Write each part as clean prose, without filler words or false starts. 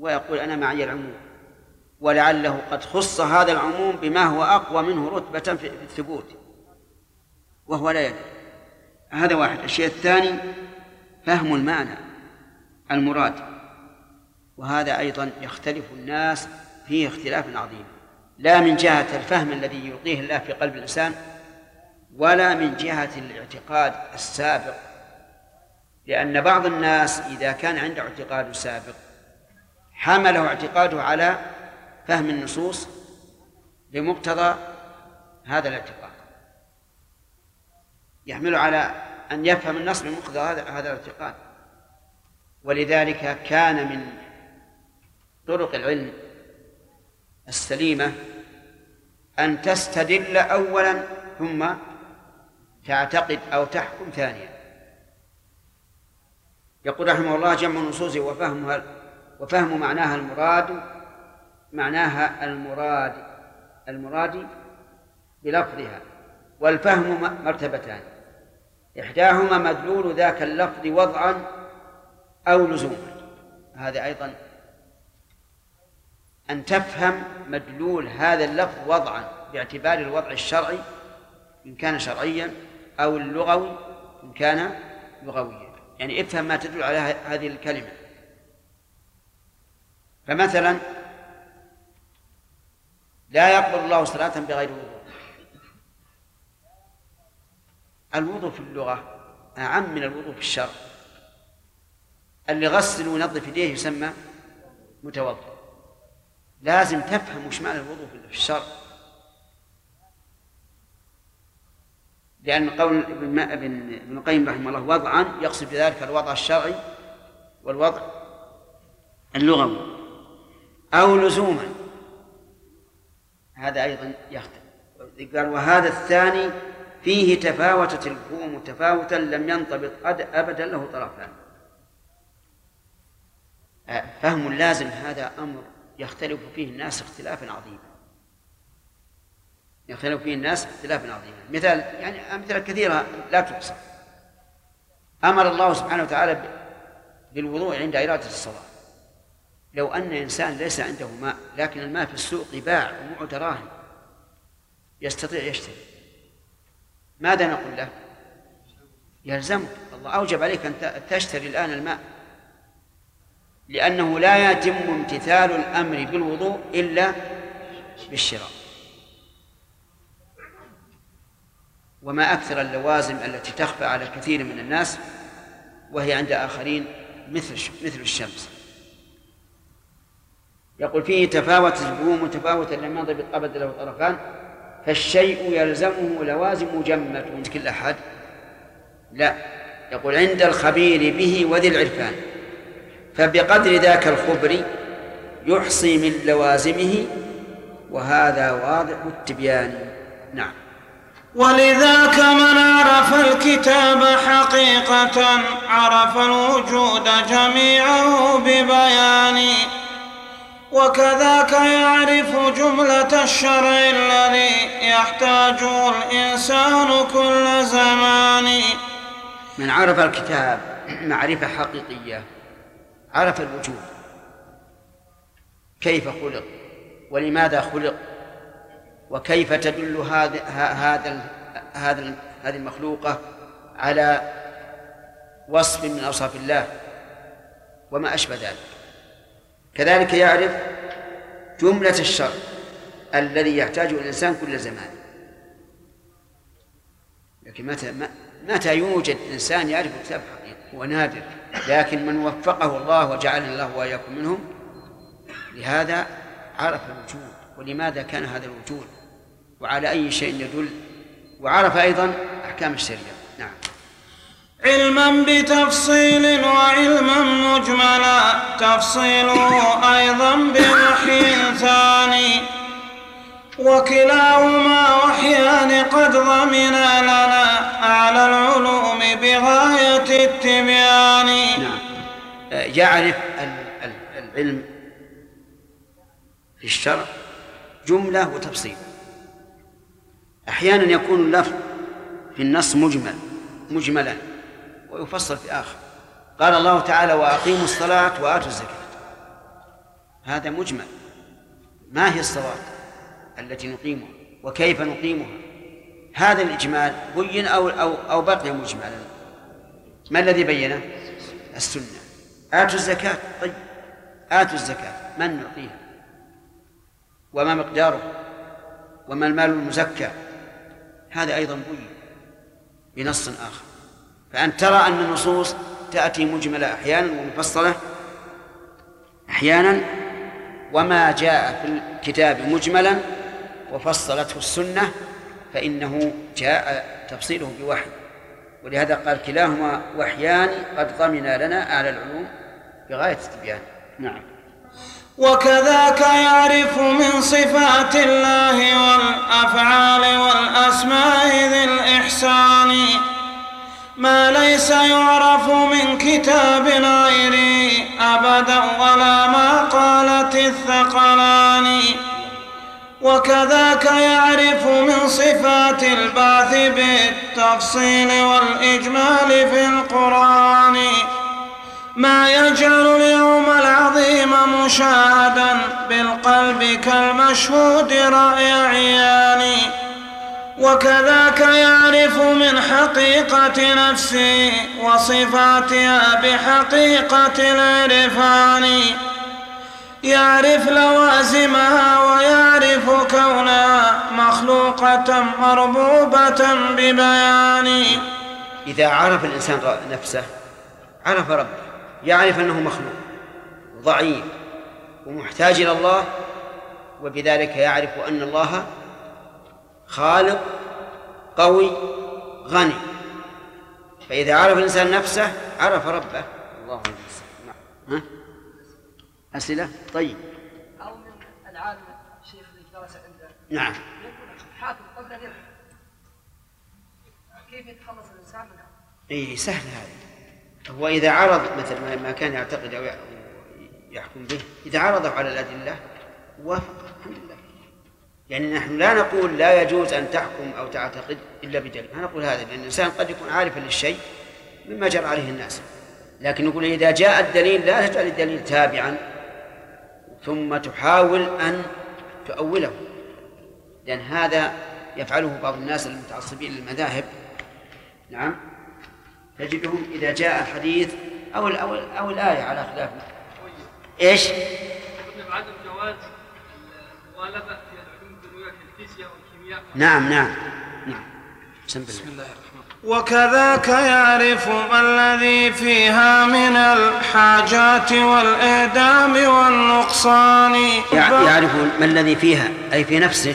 ويقول أنا معي العموم، ولعله قد خص هذا العموم بما هو أقوى منه رتبة في الثبوت وهو لا يدري. هذا واحد. الشيء الثاني فهم المعنى المراد، وهذا أيضا يختلف الناس فيه اختلاف عظيم، لا من جهة الفهم الذي يلقيه الله في قلب الإنسان ولا من جهة الاعتقاد السابق، لأن بعض الناس إذا كان عنده اعتقاد سابق حمله اعتقاده على فهم النصوص بمقتضى هذا الاعتقاد، يحمله على أن يفهم النص بمقتضى هذا الاعتقاد. ولذلك كان من طرق العلم السليمة أن تستدل أولا ثم تعتقد أو تحكم ثانيا. يقول رحمه الله جمع النصوص وفهم معناها المراد بلفظها، والفهم مرتبتان، إحداهما مدلول ذاك اللفظ وضعا أو لزوما. هذا أيضا أن تفهم مدلول هذا اللفظ وضعا باعتبار الوضع الشرعي إن كان شرعيا أو اللغوي إن كان لغويا، يعني افهم ما تدل على هذه الكلمة. فمثلا لا يقبل الله صلاة بغير وضوء. الوضوء في اللغة أعم من الوضوء في الشرع. اللي غسل وينظف يديه يسمى متوضئ. لازم تفهم وش معنى الوضوء في الشرع، لأن قول ابن القيم رحمه الله وضعا يقصد بذلك الوضع الشرعي والوضع اللغوي، أو لزوما هذا أيضا يختلف. قال وهذا الثاني فيه تفاوتت الفهوم تفاوتا لم ينطبق أبدا له طرفان. فهم اللازم هذا أمر يختلف فيه الناس اختلافا عظيما، يختلف فيه الناس اختلافا عظيما. مثال يعني أمثلة كثيرة لا تحصى. أمر الله سبحانه وتعالى بالوضوء عند إرادة الصلاة. لو أن إنسان ليس عنده ماء لكن الماء في السوق يباع ومعه دراهم يستطيع يشتري، ماذا نقول له؟ يلزمك، الله أوجب عليك أن تشتري الآن الماء، لأنه لا يتم امتثال الأمر بالوضوء إلا بالشراء. وما أكثر اللوازم التي تخفى على الكثير من الناس وهي عند آخرين مثل الشمس. يقول فيه تفاوت الفهوم متفاوتا لم ينضبط أبدا له طرفان، فالشيء يلزمه لوازم جمة كل أحد. لا، يقول عند الخبير به وذي العرفان، فبقدر ذاك الخبر يحصي من لوازمه، وهذا واضح التبيان. نعم. ولذاك من عرف الكتاب حقيقة عرف الوجود جميعه ببيان، وكذاك يعرف جملة الشرع الذي يحتاجه الإنسان كل زمان. من عرف الكتاب معرفة حقيقية عرف الوجود، كيف خلق ولماذا خلق وكيف تدل هذه المخلوقة على وصف من أوصاف الله وما أشبه ذلك. كذلك يعرف جملة الشرع الذي يحتاجه الإنسان كل زمان. لكن متى يوجد إنسان يعرف كتاب حقيقي؟ هو نادر، لكن من وفقه الله وجعلنا الله وإياكم منهم لهذا عرف الوجود ولماذا كان هذا الوجود وعلى أي شيء يدل، وعرف أيضا أحكام الشريعة. نعم. علما بتفصيل وعلما مجملا، تفصيله أيضا بوحي ثاني، وكلاهما وحيان قد ضمنا لنا أعلى العلوم بغاية التبيان. نعم. يعرف العلم في الشرع جملة وتفصيل. أحيانا يكون اللفظ في النص مجملا ويفصل في آخر. قال الله تعالى وأقيموا الصلاة وآتوا الزكاة، هذا مجمل. ما هي الصلاة التي نقيمها وكيف نقيمها؟ هذا الإجمال بين أو بقي مجملا. ما الذي بينه؟ السنة. آتوا الزكاة. طيب آتوا الزكاة من نعطيها وما مقداره وما المال المزكى؟ هذا أيضا بين بنص آخر. فأن ترى أن النصوص تأتي مجملة أحيانا ومفصلة أحيانا، وما جاء في الكتاب مجملا وفصلته السنة فإنه جاء تفصيله بوحي. ولهذا قال كلاهما وحيان قد ضمن لنا أعلى العلوم بغاية التبيان. نعم. وكذاك يعرف من صفات الله والأفعال والأسماء ذي الإحسان ما ليس يعرف من كتاب غيره أبدا ولا ما قالت الثقلان. وكذاك يعرف من صفات البعث بالتفصيل والإجمال في القرآن ما يجعل اليوم العظيم مشاهدا بالقلب كالمشهود رأي عيان. وكذاك يعرف من حقيقة نفسه وصفاتها بحقيقة العرفان يعرف لوازمها ويعرف كونها مخلوقة مربوبة ببيان. إذا عرف الإنسان نفسه عرف ربه، يعرف أنه مخلوق ضعيف ومحتاج إلى الله، وبذلك يعرف أن الله خالق قوي غني. فإذا عرف الإنسان نفسه عرف ربه. الله المستعان. أسئلة؟ طيب. أو من العالم الشيخ اللي درس عنده. نعم. يقول حاكم قبل أن يحكم كيف يتخلص الإنسان منها؟ إيه سهل هذا. هو إذا عرض مثل ما كان يعتقد أو يحكم به، إذا عرضه على الأدلة وافق الحمد لله. يعني نحن لا نقول لا يجوز أن تحكم أو تعتقد إلا بدليل، ما نقول هذا، لأن الإنسان قد يكون عارفا للشيء مما جرى عليه الناس. لكن نقول إذا جاء الدليل لا تجعل الدليل تابعا ثم تحاول أن تؤوله، لأن هذا يفعله بعض الناس المتعصبين للمذاهب. نعم. تجدهم إذا جاء الحديث أو الآية على خلاف إيش؟ عدم جواز المغالبة في العلوم الدنيوية كالفيزياء والكيمياء. نعم. بسم الله الرحمن. وكذاك يعرف ما الذي فيها من الحاجات والإعدام والنقصان. يعرف ما الذي فيها أي في نفسه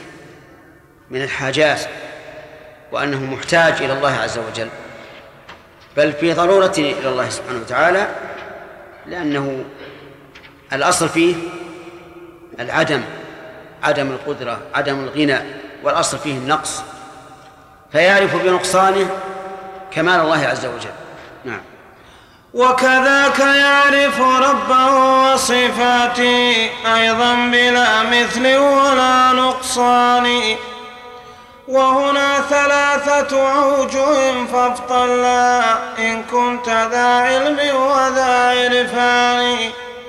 من الحاجات، وأنه محتاج إلى الله عز وجل، بل في ضرورة إلى الله سبحانه وتعالى، لأنه الأصل فيه العدم، عدم القدرة، عدم الغنى، والأصل فيه النقص، فيعرف بنقصانه كمال الله عز وجل. نعم. وكذاك يعرف ربه وصفاته أيضا بلا مثل ولا نقصان. وهنا ثلاثة أوجه فافطلا إن كنت ذا علم وذا عرفان.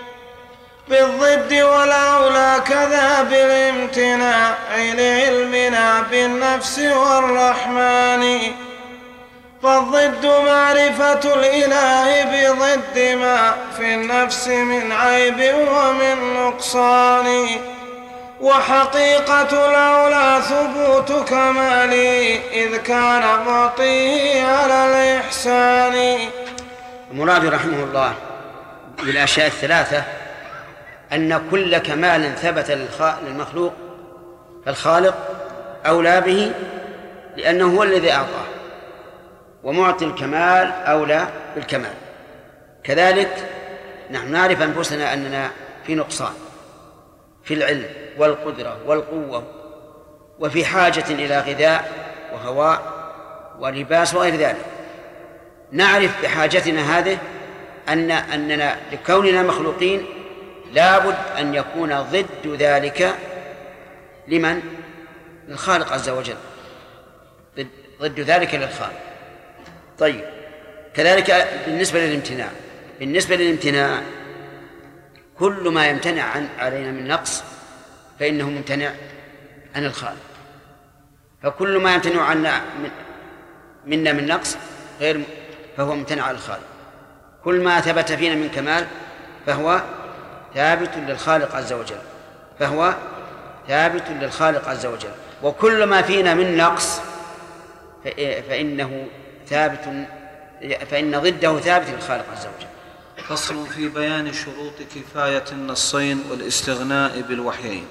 بالضد والأولى كذا بالامتناع لعلمنا بالنفس والرحمن. فالضد معرفة الإله بضد ما في النفس من عيب ومن نقصان. وحقيقة الأولى ثبوت كماله إذ كان معطيه على الإحسان. المراد رحمه الله بالأشياء الثلاثة أن كل كمال ثبت للمخلوق فالخالق أولى به، لأنه هو الذي أعطاه، ومعطي الكمال أولى بالكمال. كذلك نحن نعرف أنفسنا أننا في نقصان في العلم والقدرة والقوة، وفي حاجة إلى غذاء وهواء ولباس وغير ذلك. نعرف بحاجتنا هذه أننا لكوننا مخلوقين لابد أن يكون ضد ذلك لمن؟ للخالق عز وجل، ضد ذلك للخالق. طيب. كذلك بالنسبة للامتناع كل ما يمتنع علينا من نقص فإنه ممتنع عن الخالق، فكل ما يمتنع عنا منا من نقص فهو ممتنع على الخالق. كل ما ثبت فينا من كمال فهو ثابت للخالق عز وجل، وكل ما فينا من نقص فإن ضده ثابت للخالق عز وجل. فصل في بيان شروط كفاية النصين والاستغناء بالوحيين.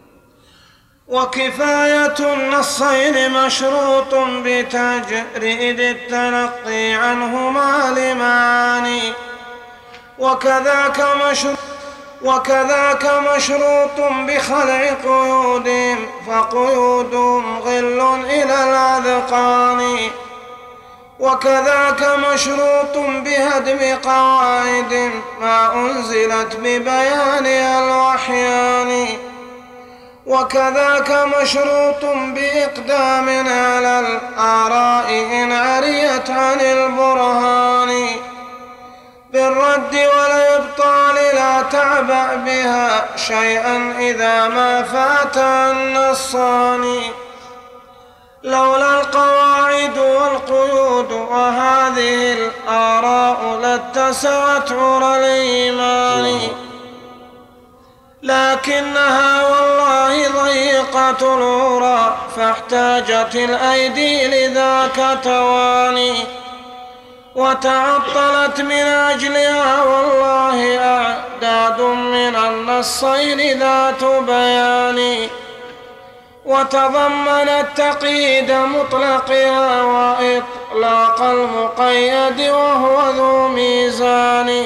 وكفاية النصين مشروط بتجريد التلقي عنهما لمعاني، وكذاك مشروط بخلع قيودهم، فقيودهم غل إلى الأذقان. وكذاك مشروط بهدم قواعد ما أنزلت ببيانها الوحيان. وكذاك مشروط بإقدام على الآراء إن عريت عن البرهان، بالرد والإبطال لا تعبأ بها شيئا إذا ما فات النصان. لولا القواعد والقيود وهذه الآراء لاتسعت عرى الإيمان، لكنها والله ضيقة العرى فاحتاجت الأيدي لذاك تواني، وتعطلت من أجلها والله أعداد من النصين ذات بيان، وتضمنت تقييد مطلقها وإطلاق المقيد وهو ذو ميزان،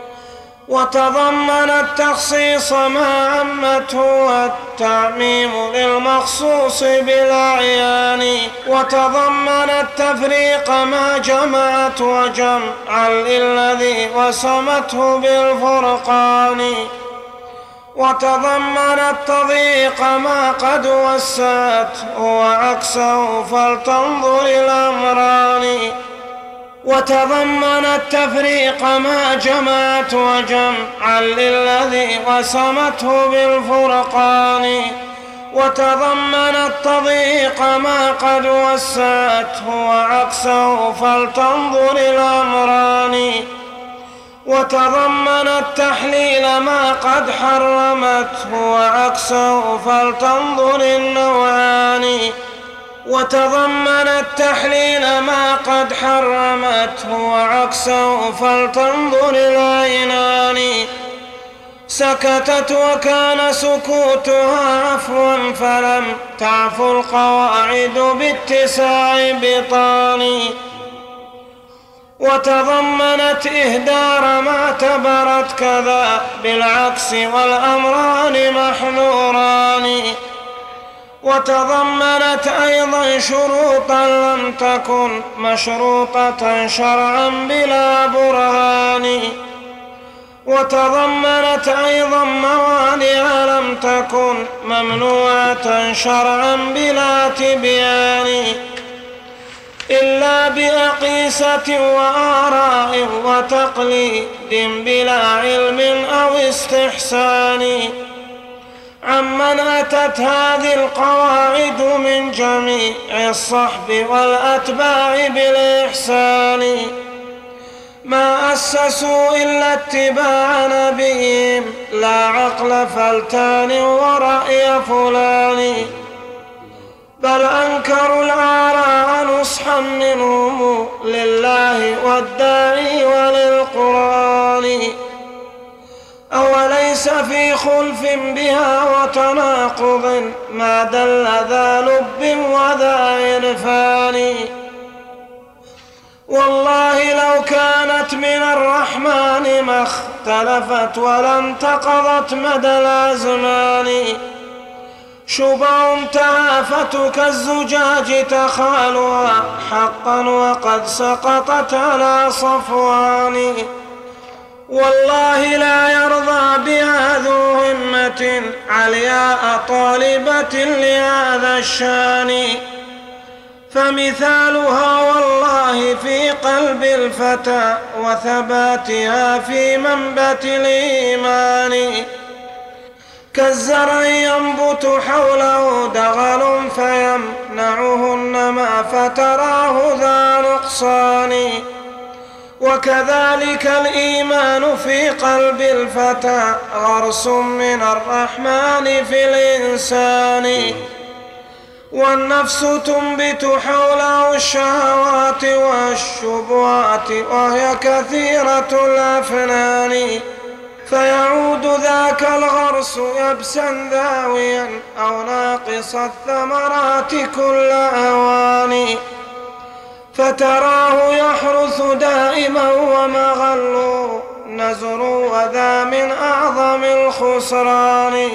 وتضمنت تخصيص ما عمته والتعميم للمخصوص بالأعيان، وتضمنت تفريق ما جمعت وجمعا للذي وسمته بالفرقان، وتضمنت تضييق ما قد وسعته وعكسه فلتنظر الأمران، وتضمنت تفريق ما جمعت وجمعا للذي وسمته بالفرقان، وتضمنت تضييق ما قد وسعته وعكسه فلتنظر الأمران، وتضمنت تحليل ما قد حرمته وعكسه فلتنظر النوعان، وتضمنت تحليل ما قد حرمته وعكسه فلتنظر العينان. سكتت وكان سكوتها عفوا فلم تعفو القواعد باتساع بطان، وتضمنت إهدار ما اعتبرت كذا بالعكس والأمران محذوران، وتضمنت أيضا شروطا لم تكن مشروطة شرعا بلا برهان، وتضمنت أيضا موانع لم تكن ممنوعة شرعا بلا تبيان، إلا بأقيسة وآراء وتقليد بلا علم أو استحسان، عمن أتت هذه القواعد من جميع الصحب والأتباع بالإحسان، ما أسسوا إلا اتباع نبيهم لا عقل فلتان ورأي فلان، بل أنكروا الآراء نصحا منهم لله والداعي وللقرآن، أوليس في خلف بها وتناقض ما دل ذا لب وذا عرفان، والله لو كانت من الرحمن ما اختلفت ولا انتقضت مدى الأزمان، شبع تهافت كالزجاج تخالها حقا وقد سقطت على صفوان، والله لا يرضى بها ذو همة علياء طالبة لهذا الشان، فمثالها والله في قلب الفتى وثباتها في منبت الإيمان، كالزرع ينبت حوله دغل فيمنعه النمى فتراه ذا نقصان، وكذلك الإيمان في قلب الفتى غرس من الرحمن في الإنسان، والنفس تنبت حوله الشهوات والشبهات وهي كثيرة الأفنان، فيعود ذاك الغرس يبسا ذاويا أو ناقص الثمرات كل أوان، فتراه يحرث دائما ومغل نزر وذا من أعظم الخسران،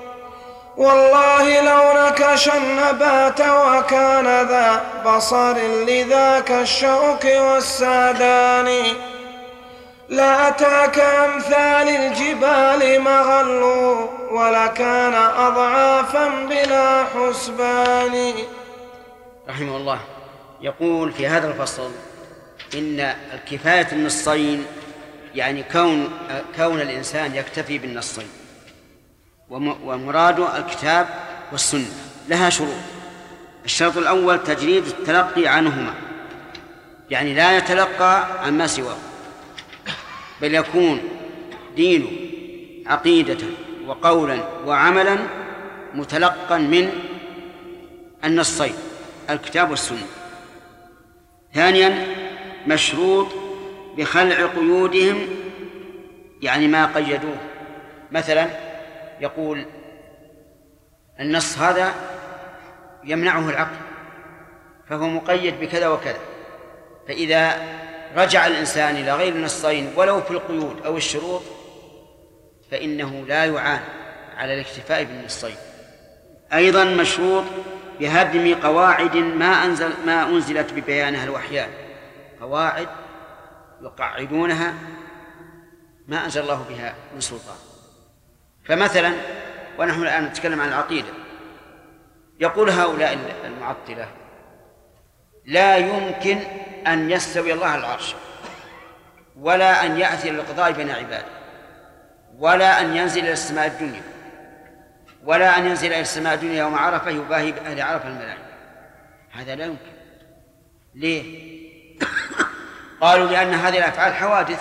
والله لو نكش النبات وكان ذا بصر لذاك الشوك والسادان، لأتاك أمثال الجبال مغل ولكان أضعافا بلا حسبان. رحمه الله يقول في هذا الفصل إن الكفاية النصين يعني كون الإنسان يكتفي بالنصين، ومراد الكتاب والسنة لها شروط. الشرط الأول تجريد التلقي عنهما، يعني لا يتلقى عما سواه، بل يكون دينه عقيدة وقولا وعملا متلقا من النصين الكتاب والسنة. ثانيا مشروط بخلع قيودهم، يعني ما قيدوه، مثلا يقول النص هذا يمنعه العقل فهو مقيد بكذا وكذا، فإذا رجع الإنسان إلى غير النصين ولو في القيود أو الشروط فإنه لا يعان على الاكتفاء بالنصين. أيضا مشروط بهدم قواعد ما أنزلت ببيانها الوحيان، قواعد يقعدونها ما أنزل الله بها من سلطان. فمثلا ونحن الآن نتكلم عن العقيدة، يقول هؤلاء المعطلة لا يمكن أن يستوي الله على العرش، ولا أن يأتي للقضاء بين عباده، ولا أن ينزل إلى السماء الدنيا، ولا أن ينزل إلى السماء الدنيا يوم عرفة يباهي بأهل عرفة الملائكة. هذا لا يمكن. ليه؟ قالوا لأن هذه الأفعال حوادث،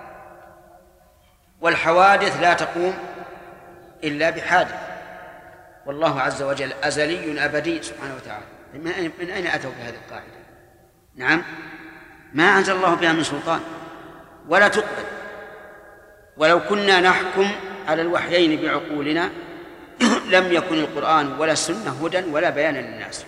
والحوادث لا تقوم إلا بحادث، والله عز وجل أزلي أبدي سبحانه وتعالى. من أين أتوا بهذه القاعدة؟ نعم، ما أنزل الله بها من سلطان ولا تقبل. ولو كنا نحكم على الوحيين بعقولنا لم يكن القرآن ولا السنة هدى ولا بيانا للناس.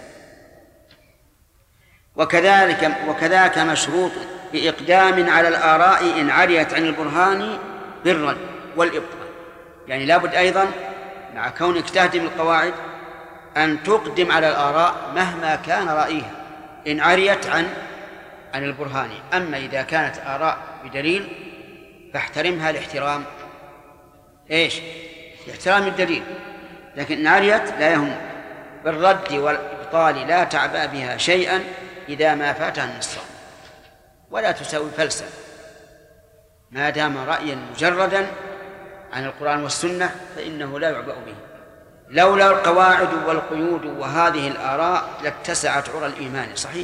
وكذاك مشروط بإقدام على الآراء إن عريت عن البرهان بالرد والإبطال، يعني لابد أيضا مع كونك تهدم القواعد أن تقدم على الآراء مهما كان رأيها إن عريت عن البرهان. أما إذا كانت آراء بدليل فاحترمها لاحترام احترام الدليل، لكن إن عريت لا يهم بالرد والإبطال لا تعبأ بها شيئا إذا ما فاتها النصان، ولا تساوي فلسا ما دام رأيا مجردا عن القرآن والسنة فإنه لا يعبأ به. لولا القواعد والقيود وهذه الآراء لاتسعت عرى الإيمان، صحيح،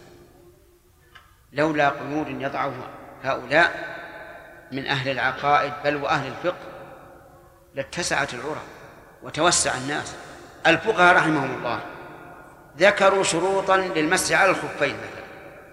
لولا قيود يضعها هؤلاء من أهل العقائد بل وأهل الفقه لاتسعت العرى وتوسع الناس. الفقهاء رحمهم الله ذكروا شروطا للمسح على الخفين مثلا،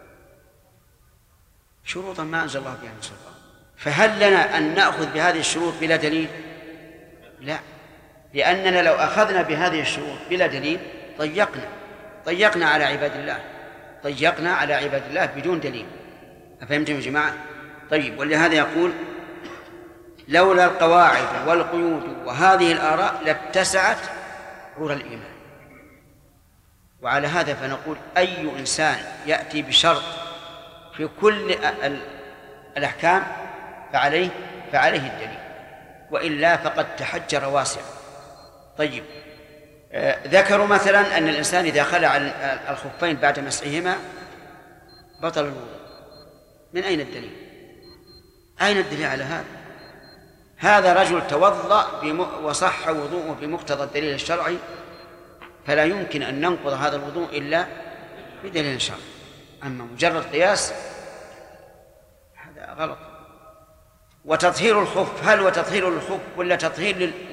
شروطا ما أنزل الله بها من سلطان، فهل لنا أن نأخذ بهذه الشروط بلا دليل؟ لا، لأننا لو أخذنا بهذه الشروط بلا دليل ضيقنا على عباد الله، ضيقنا على عباد الله بدون دليل. أفهمتم يا جماعة؟ طيب، ولهذا يقول لولا القواعد والقيود وهذه الآراء لاتسعت عرى الإيمان. وعلى هذا فنقول أي إنسان يأتي بشرط في كل الأحكام فعليه الدليل، وإلا فقد تحجر واسع. طيب، ذكروا مثلا أن الإنسان إذا خلع الخفين بعد مسحهما بطل الوضوء. من أين الدليل؟ أين الدليل على هذا؟ هذا رجل توضأ وصح وضوءه بمقتضى الدليل الشرعي، فلا يمكن أن ننقض هذا الوضوء إلا بدليل شرعي. أما مجرد قياس هذا غلط. وتطهير الخف، هل هو تطهير للخف ولا تطهير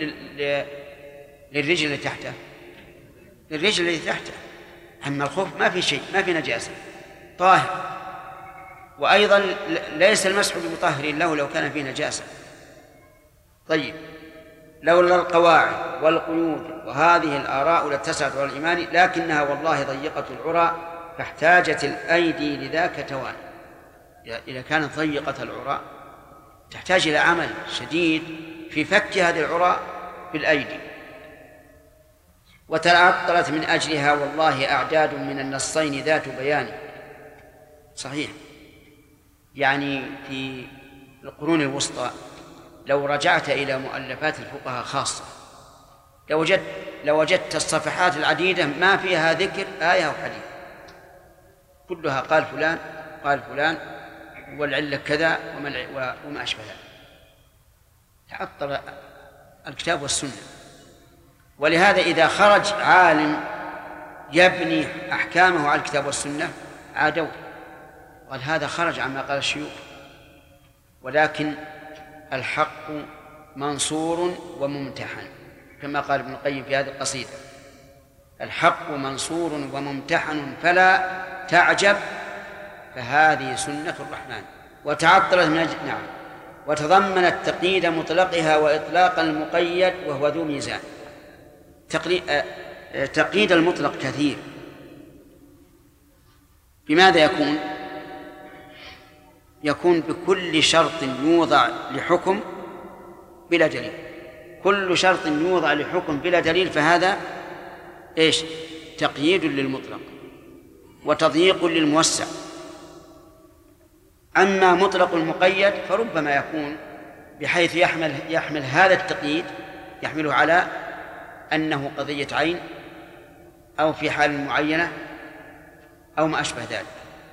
للرجل اللي تحته؟ للرجل اللي تحته. أما الخف ما في شيء، ما في نجاسة، طاهر. وأيضا ليس المسح بمطهر له لو كان فيه نجاسة. طيب، لولا القواعد والقيود وهذه الآراء لاتسعت على الإيمان، لكنها والله ضيقة العرى فاحتاجت الأيدي لذاك تواني. إذا كانت ضيقة العرى تحتاج إلى عمل شديد في فك هذه العرى بالأيدي. وتعطلت من أجلها والله أعداد من النصين ذات بيان. صحيح، يعني في القرون الوسطى لو رجعت إلى مؤلفات الفقهاء خاصة لوجدت الصفحات العديدة ما فيها ذكر آية أو حديث، كلها قال فلان قال فلان والعلة كذا وما أشبه ذلك. تعطل الكتاب والسنة. ولهذا إذا خرج عالم يبني أحكامه على الكتاب والسنة عادوا، قال هذا خرج عما قال الشيوخ. ولكن الحق منصور وممتحن، كما قال ابن القيم في هذه القصيدة: الحق منصور وممتحن فلا تعجب فهذه سنة الرحمن. وتعطلت من أجل نعم، وتضمنت تقييد مطلقها وإطلاق المقيد وهو ذو ميزان. تقييد المطلق كثير. بماذا يكون؟ يكون بكل شرط يوضع لحكم بلا دليل. كل شرط يوضع لحكم بلا دليل فهذا إيش؟ تقييد للمطلق وتضييق للموسع. أما مطلق المقيد فربما يكون بحيث يحمل هذا التقييد، يحمله على أنه قضية عين أو في حال معينة أو ما أشبه ذلك.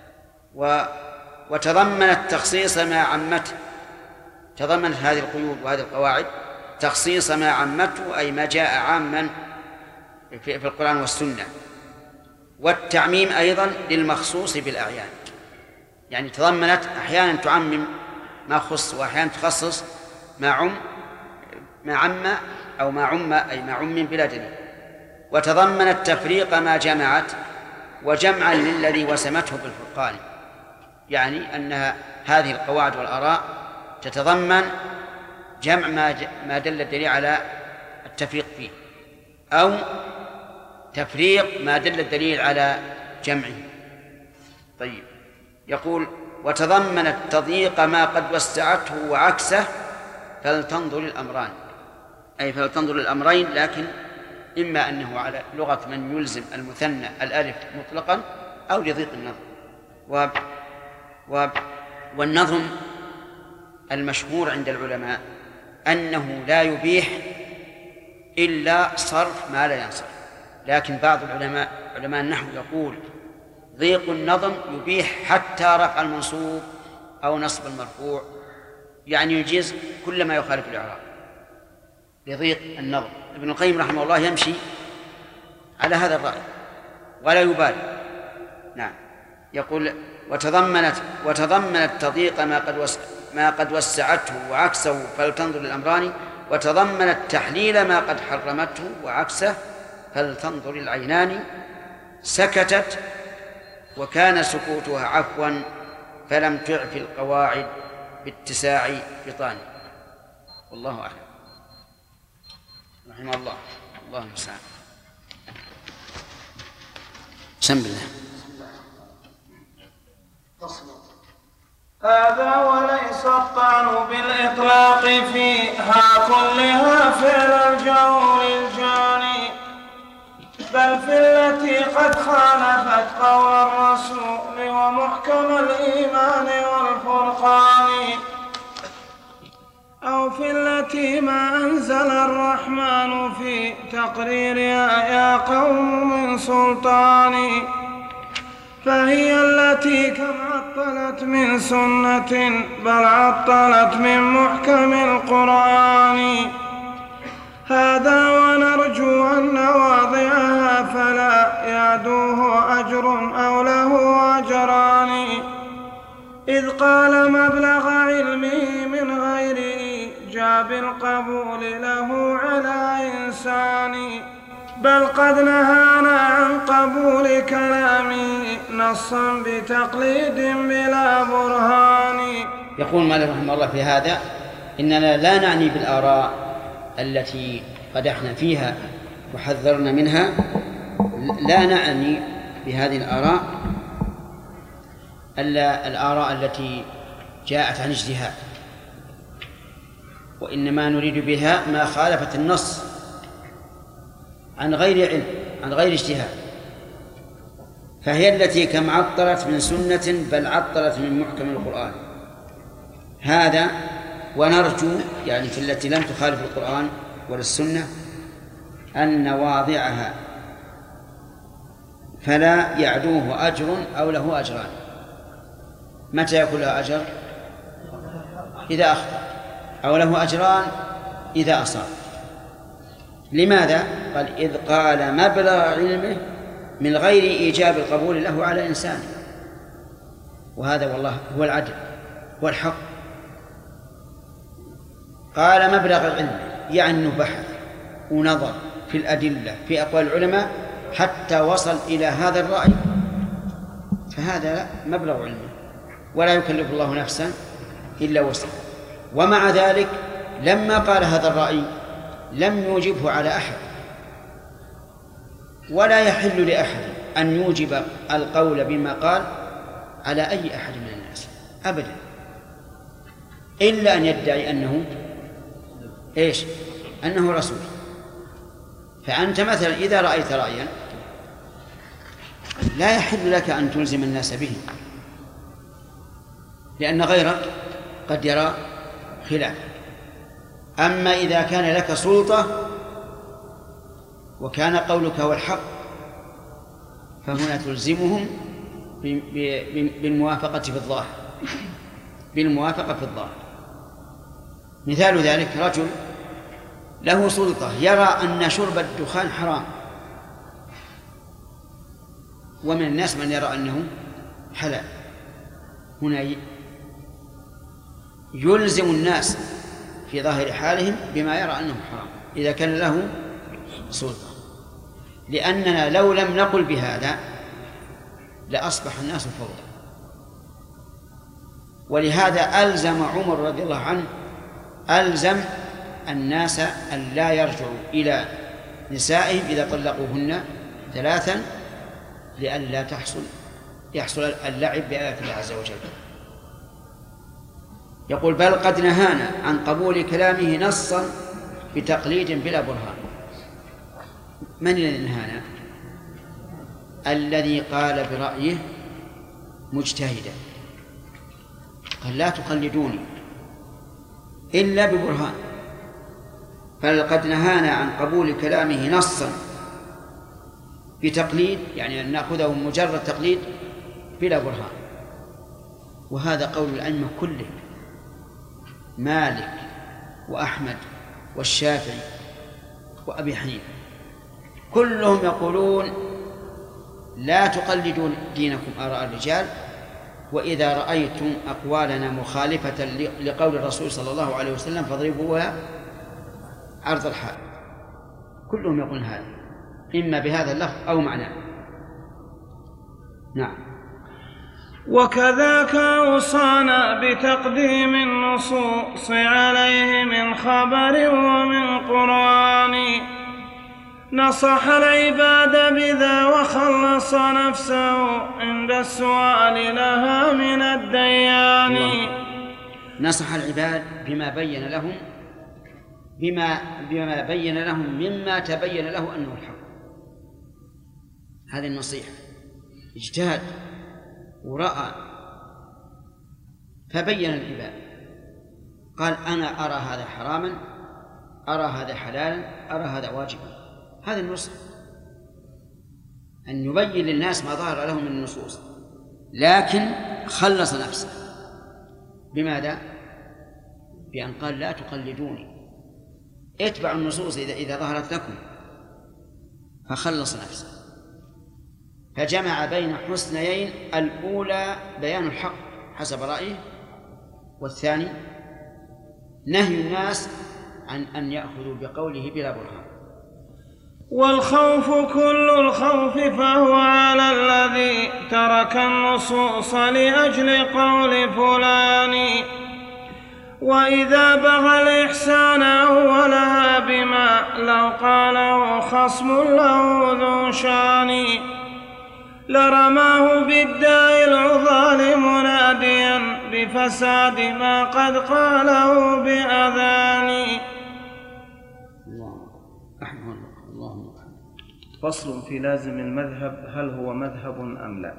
وتضمنت تخصيص ما عمته، تضمنت هذه القيود وهذه القواعد تخصيص ما عمته، أي ما جاء عاما في القرآن والسنة. والتعميم أيضا للمخصوص بالأعيان، يعني تضمنت أحيانا تعمم ما خص وأحيانا تخصص ما عم أو ما عم أي ما عمم بلا دليل. وتضمنت تفريق ما جمعت وجمعا للذي وسمته بالفرقان، يعني أن هذه القواعد والآراء تتضمن جمع ما دل الدليل على التفريق فيه، أو تفريق ما دل الدليل على جمعه. طيب، يقول: وتضمنت تضييق ما قد وسعته وعكسه فلتنظر الأمران، أي فلتنظر الأمرين، لكن إما أنه على لغة من يلزم المثنى الألف مطلقا أو لضيق النظم. والنظم المشهور عند العلماء أنه لا يبيح إلا صرف ما لا ينصرف، لكن بعض علماء النحو يقول ضيق النظم يبيح حتى رفع المنصوب أو نصب المرفوع، يعني يجيز كل ما يخالف الإعراب لضيق النظم. ابن القيم رحمه الله يمشي على هذا الرأي ولا يبالي. نعم، يقول: وتضمنت تضييق ما قد وسعته وعكسه فلتنظر الأمران، وتضمنت تحليل ما قد حرمته وعكسه فلتنظر العينان. سكتت وكان سكوتها عفوا فلم تعف القواعد باتساع بطان. والله أعلم. رحمه الله. اللهم المستعان. بسم الله. هذا وليس الطعن بالإطلاق فيها كلها فعل الجور الجاني، بل في التي قد خالفت قول الرسول ومحكم الإيمان والفرقان، أو في التي ما أنزل الرحمن في تقريرها يا قوم من سلطان، فهي التي كم عطلت من سنة بل عطلت من محكم القرآن. هذا ونرجو أن واضعها فلا يعدوه أجر أو له أجران، إذ قال مبلغ علمه من غير إيجاب القبول له على إنسان، بل قد نهانا عن قبول كلامه نصا بتقليد بلا برهان. يقول مالك رحمه الله في هذا: إننا لا نعني بالآراء التي قدحنا فيها وحذرنا منها، لا نعني بهذه الآراء التي جاءت عن اجتهاد، وإنما نريد بها ما خالفت النص عن غير علم عن غير اجتهاد، فهي التي كم عطلت من سنة بل عطلت من محكم القرآن. هذا ونرجو يعني في التي لم تخالف القرآن ولا السنة أن واضعها فلا يعدوه أجر أو له أجران. متى يكون له أجر؟ إذا أخطأ، أو له أجران إذا أصاب. لماذا؟ قال: إذ قال مبلغ علمه من غير إيجاب القبول له على إنسان. وهذا والله هو العدل، هو الحق. قال مبلغ العلم يعني أنه بحث ونظر في الأدلة في أقوال العلماء حتى وصل إلى هذا الرأي، فهذا مبلغ علمه، ولا يكلف الله نفسا إلا وسعها. ومع ذلك لما قال هذا الرأي لم يوجبه على أحد، ولا يحل لأحد أن يوجب القول بما قال على أي أحد من الناس أبدا، إلا أن يدعي أنه أنه رسول. فأنت مثلا إذا رأيت رأيا لا يحل لك أن تلزم الناس به، لأن غيرك قد يرى خلافه. أما إذا كان لك سلطة وكان قولك هو الحق فهنا تلزمهم بالموافقة في الظاهر، بالموافقة في الظاهر. مثال ذلك رجل له سلطة يرى أن شرب الدخان حرام، ومن الناس من يرى أنه حلال. هنا يلزم الناس في ظاهر حالهم بما يرى أنه حرام إذا كان له سلطة، لأننا لو لم نقل بهذا لأصبح الناس فوضى. ولهذا ألزم عمر رضي الله عنه ألزم الناس أن لا يرجعوا إلى نسائهم إذا طلقوهن 3 لئلا يحصل اللعب بآيات الله عز وجل. يقول: بل قد نهانا عن قبول كلامه نصا بتقليد بلا برهان. من الذي نهانا؟ الذي قال برأيه مجتهدا، قال: لا تقلدوني إلا ببرهان. بل قد نهانا عن قبول كلامه نصا بتقليد، يعني أن نأخذه مجرد تقليد بلا برهان. وهذا قول الأئمة كله، مالك وأحمد والشافعي وأبي حنيفة، كلهم يقولون: لا تقلدوا دينكم آراء الرجال، وإذا رأيتم أقوالنا مخالفة لقول الرسول صلى الله عليه وسلم فاضربوها عرض الحال. كلهم يقولون هذا إما بهذا اللفظ أو معناه. نعم. وكذاك أوصانا بتقديم النصوص عليه من خبر ومن قرآن، نصح العباد بذا وخلص نفسه عند السؤال لها من الديان. نصح العباد بما بين لهم مما تبين له أنه الحق. هذه النصيحة، اجتهد ورأى فبين العباد قال أنا أرى هذا حراما، أرى هذا حلالا، أرى هذا واجبا. هذا النصح، أن يبين للناس ما ظهر لهم من النصوص، لكن خلص نفسه. بماذا؟ بأن قال لا تقلدوني، اتبعوا النصوص إذا ظهرت لكم، فخلص نفسه. فجمع بين حسنيين: الأولى بيان الحق حسب رأيه، والثاني نهي الناس عن أن يأخذوا بقوله بلا برهان. والخوف كل الخوف فهو على الذي ترك النصوص لأجل قول فلان، وإذا بغى الإحسان أولها بما لو قاله خصم له ذو شان، لرماه بالداء العضال مناديا بفساد ما قد قاله بأذان. فصل في لازم المذهب، هل هو مذهب أم لا؟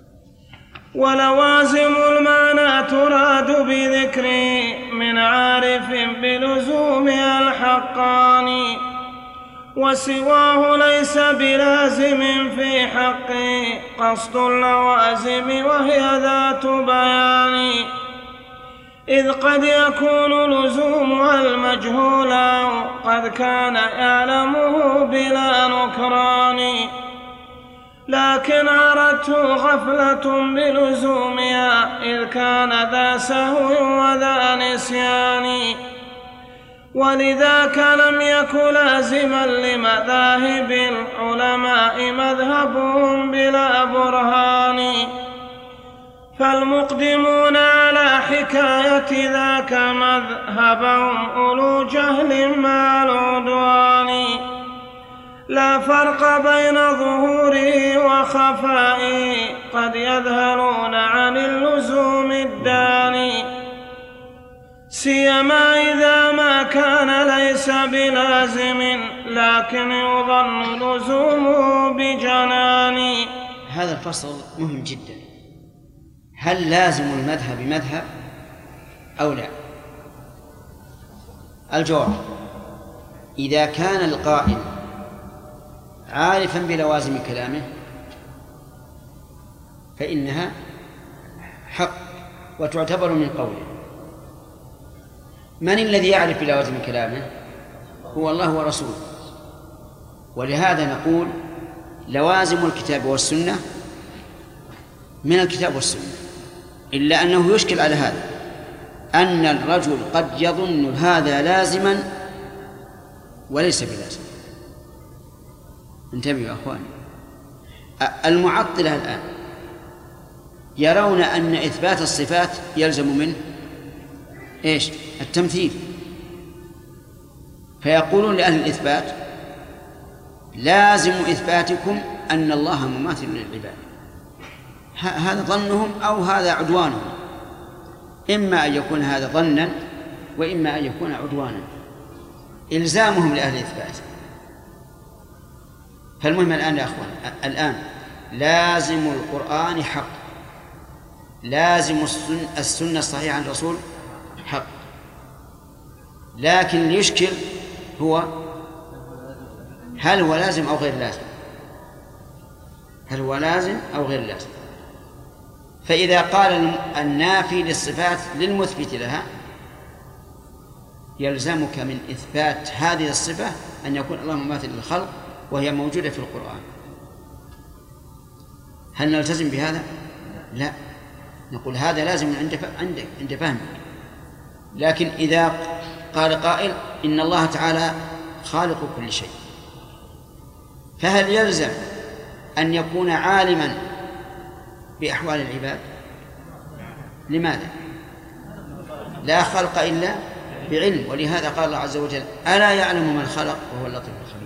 ولوازم المعنى تراد بذكره من عارف بلزومها الحقان، وسواه ليس بلازم في حقه قصد اللوازم وهي ذات بيان، إذ قد يكون لزومها المجهولا قد كان يعلمه بلا نكران، لكن عرته غفلة بلزومها إذ كان ذا سهو وذا نسيان، ولذاك لم يكن لازما لمذاهب العلماء مذهبهم بلا برهان، فالمقدمون على حكاية ذاك مذهبهم أولو جهل مع العدوان، لا فرق بين ظهوره وخفائه قد يذهلون عن اللزوم الداني، سيما إذا ما كان ليس بلازم لكن يظن لزومه بجنان. هذا الفصل مهم جدا. هل لازم المذهب مذهب أو لا؟ الجواب: إذا كان القائل عارفا بلوازم كلامه فإنها حق وتعتبر من قوله. من الذي يعرف بلوازم كلامه؟ هو الله ورسوله. ولهذا نقول لوازم الكتاب والسنة من الكتاب والسنة، إلا أنه يشكل على هذا أن الرجل قد يظن هذا لازما وليس بلازم. انتبهوا يا أخواني، المعطلة الآن يرون أن إثبات الصفات يلزم منه إيش؟ التمثيل، فيقولون لأهل الإثبات لازم إثباتكم أن الله مماثل للعباد. هذا ظنهم أو هذا عدوانهم، إما أن يكون هذا ظنا وإما أن يكون عدوانا، إلزامهم لأهل الإثبات. فالمهم الآن يا أخوان، الآن لازم القرآن حق، لازم السنة الصحيحة عن الرسول حق، لكن يشكل هو هل هو لازم أو غير لازم، هل هو لازم أو غير لازم. فإذا قال النافي للصفات للمثبت لها يلزمك من إثبات هذه الصفة أن يكون الله مماثل للخلق وهي موجودة في القرآن. هل نلتزم بهذا؟ لا، نقول هذا لازم عند فهمك. لكن إذا قال قائل إن الله تعالى خالق كل شيء، فهل يلزم أن يكون عالما بأحوال العباد؟ لماذا؟ لا خلق إلا بعلم، ولهذا قال الله عز وجل ألا يعلم من خلق وهو اللطيف الخبير.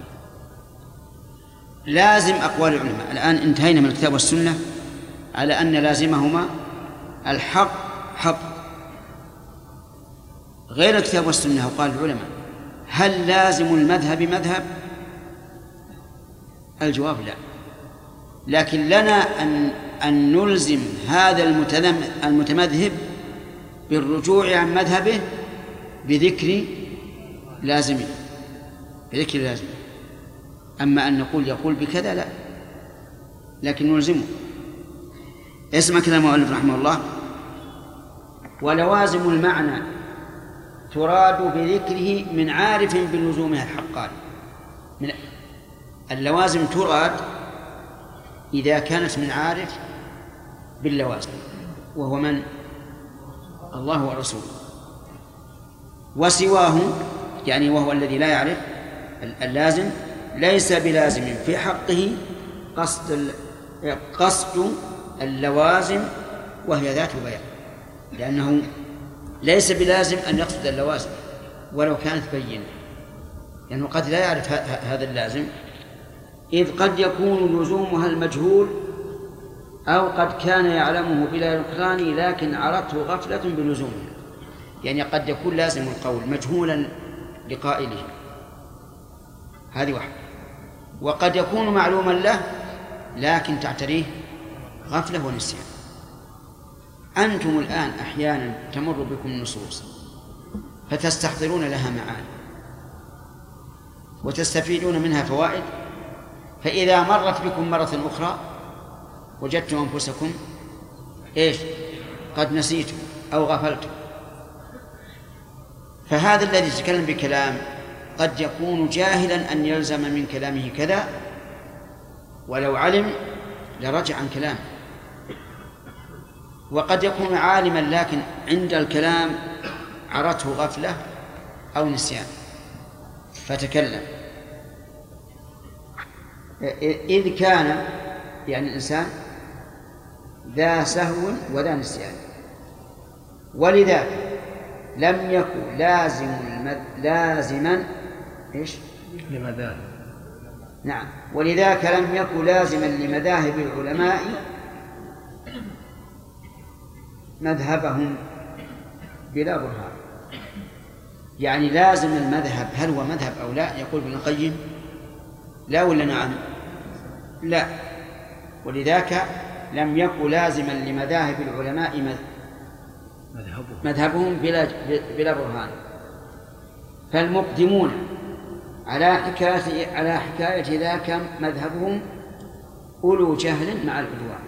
لازم أقوال العلماء. الآن انتهينا من الكتاب والسنة على أن لازمهما الحق حق. غير الكتاب والسنة وقال العلماء هل لازم المذهب مذهب؟ الجواب لا، لكن لنا أن نلزم هذا المتمذهب بالرجوع عن مذهبه بذكر لازمه، بذكر لازمه. أما أن نقول يقول بكذا لا، لكن نلزمه. اسمع كلام المؤلف رحمه الله: ولوازم المعنى تراد بذكره من عارف بلزومها الحقاني. من اللوازم تراد إذا كانت من عارف باللوازم، وهو من؟ الله ورسوله. وسواه يعني وهو الذي لا يعرف اللازم ليس بلازم في حقه قصد اللوازم وهي ذات بيان، لأنه ليس بلازم أن يقصد اللوازم ولو كانت بينة، لأنه قد لا يعرف هذا اللازم، إذ قد يكون لزومها المجهول أو قد كان يعلمه بلا نكران لكن عرته غفلة بلزومها. يعني قد يكون لازم القول مجهولا لقائله، هذه واحدة، وقد يكون معلوما له لكن تعتريه غفلة ونسيان. أنتم الآن أحيانا تمر بكم النصوص فتستحضرون لها معاني وتستفيدون منها فوائد، فإذا مرت بكم مرة أخرى وجدتم أنفسكم قد نسيتم أو غفلتم. فهذا الذي يتكلم بكلام قد يكون جاهلا أن يلزم من كلامه كذا، ولو علم لرجع عن كلامه، وقد يكون عالما لكن عند الكلام عرته غفلة أو نسيان فتكلم. إذ كان يعني الإنسان ذا سهو وذا نسيان، ولذلك لم يكن لازما لمذاهب. نعم، ولذلك لم يكن لازما لمذاهب العلماء مذهبهم بلا برهان. يعني لازم المذهب هل هو مذهب أو لا؟ يقول ابن القيم لا ولا نعم؟ لا. ولذلك لم يكن لازما لمذاهب العلماء مذهبهم بلا برهان. فالمقدمون على حكاية ذاك مذهبهم أولو جهل مع العدوان.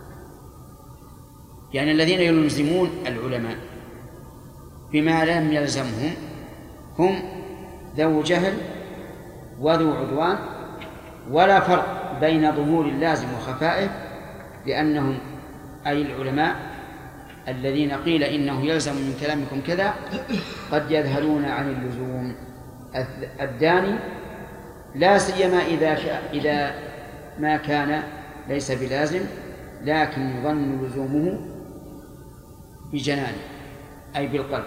يعني الذين يلزمون العلماء بما لم يلزمهم هم ذو جهل وذو عدوان، ولا فرق بين ظهور اللازم وخفائه، لأنهم أي العلماء الذين قيل إنه يلزم من كلامكم كذا قد يذهلون عن اللزوم الداني، لا سيما إذا ما كان ليس بلازم لكن يظن لزومه بجنانه أي بالقلب.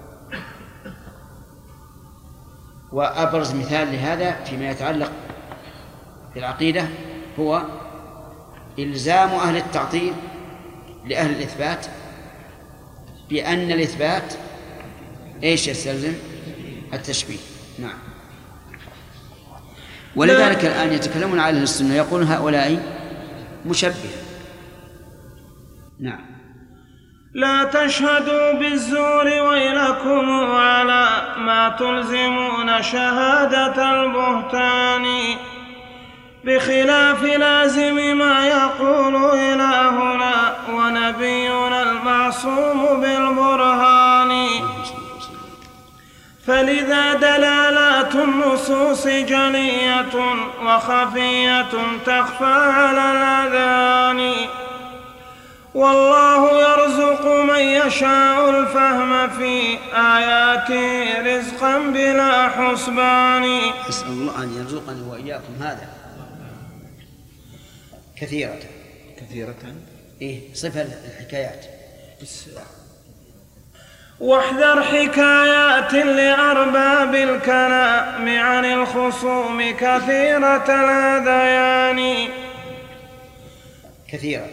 وأبرز مثال لهذا فيما يتعلق بالعقيدة هو إلزام أهل التعطيل لأهل الإثبات بأن الإثبات يستلزم التشبيه. نعم. ولذلك الآن يتكلمون على أهل السنة يقول هؤلاء مشبه. نعم. لا تشهدوا بالزور ويلكم على ما تلزمون شهادة البهتان، بخلاف لازم ما يقول إلهنا ونبينا المعصوم بالبرهان. فلذا دلالات النصوص جلية وخفية تخفى على الأذهان، والله يرزق من يشاء الفهم في آياته رزقا بلا حسبان. أسأل الله أن يرزقني وإياكم هذا كثيرة. صفة الحكايات. واحذر حكايات لأرباب الكلام عن الخصوم كثيرة الهذيان. كثيرة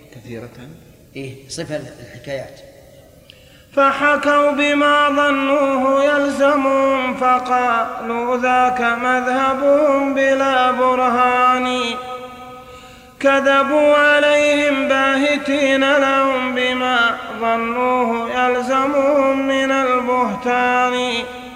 صفة الحكايات. فحكوا بما ظنوه يلزمهم فقالوا ذاك مذهبهم بلا برهان، كذبوا عليهم باهتين لهم بما ظنوه يلزمهم من البهتان.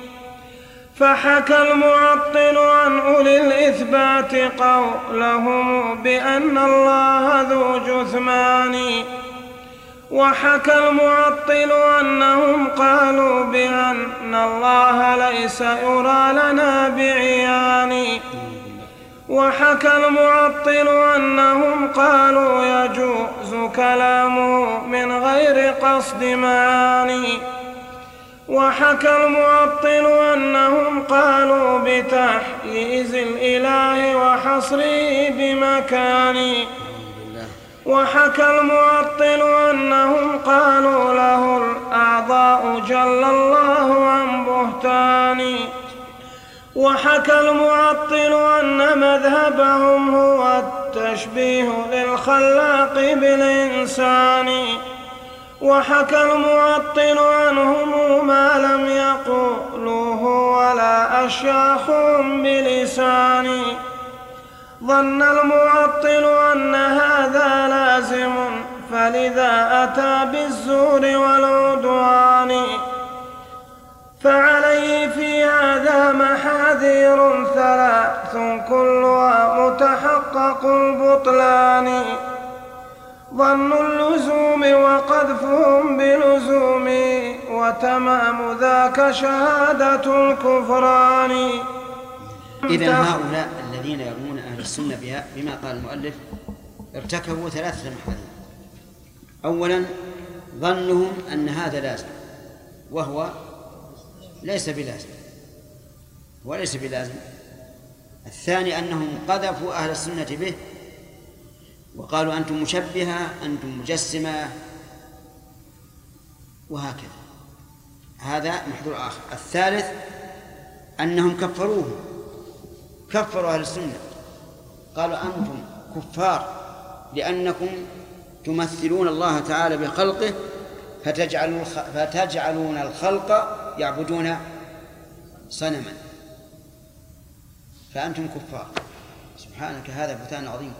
فحكى المعطل عن أولي الإثبات قولهم بأن الله ذو جثمان، وحكى المعطل أنهم قالوا بأن الله ليس يرى لنا بعيان، وحكى المعطل أنهم قالوا يجوز كلامه من غير قصد معاني، وحكى المعطل أنهم قالوا بتحييز الإله وحصره بمكان، وحكى المعطل أنهم قالوا له الأعضاء جل الله عن بهتان، وحكى المعطل أن مذهبهم هو التشبيه للخلاق بالإنسان، وحكى المعطل عنهم ما لم يقولوه ولا أشياخهم بلسان. ظن المعطل أن هذا لازم فلذا أتى بالزور والعدوان، فعليه في هذا محاذير ثلاث كلها متحقق البطلان: ظن اللزوم وقذفهم بلزوم، وتمام ذاك شهادة الكفران. إذن هؤلاء الذين يرمون أهل السنة بما قال المؤلف ارتكبوا ثلاثة محاذير. أولا ظنهم أن هذا لازم وهو ليس بلازم وليس بلازم. الثاني أنهم قذفوا أهل السنة به وقالوا أنتم مشبهة، أنتم مجسمة، وهكذا. هذا محذور آخر. الثالث أنهم كفروا أهل السنة، قالوا أنتم كفار لأنكم تمثلون الله تعالى بخلقه فتجعلون الخلق يعبدون صنما، فأنتم كفار. سبحانك، هذا بهتان عظيم.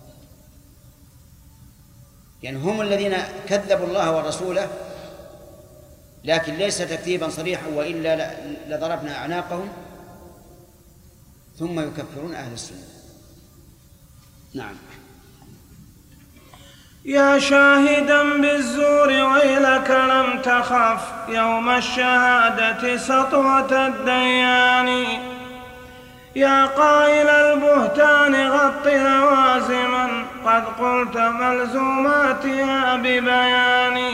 يعني هم الذين كذبوا الله ورسوله، لكن ليس تكذيبا صريحا وإلا لضربنا أعناقهم، ثم يكفرون أهل السنة. نعم. يا شاهدا بالزور ويلك لم تخف يوم الشهادة سطوة الديان، يا قائل البهتان غط لوازما قد قلت ملزوماتها ببيان،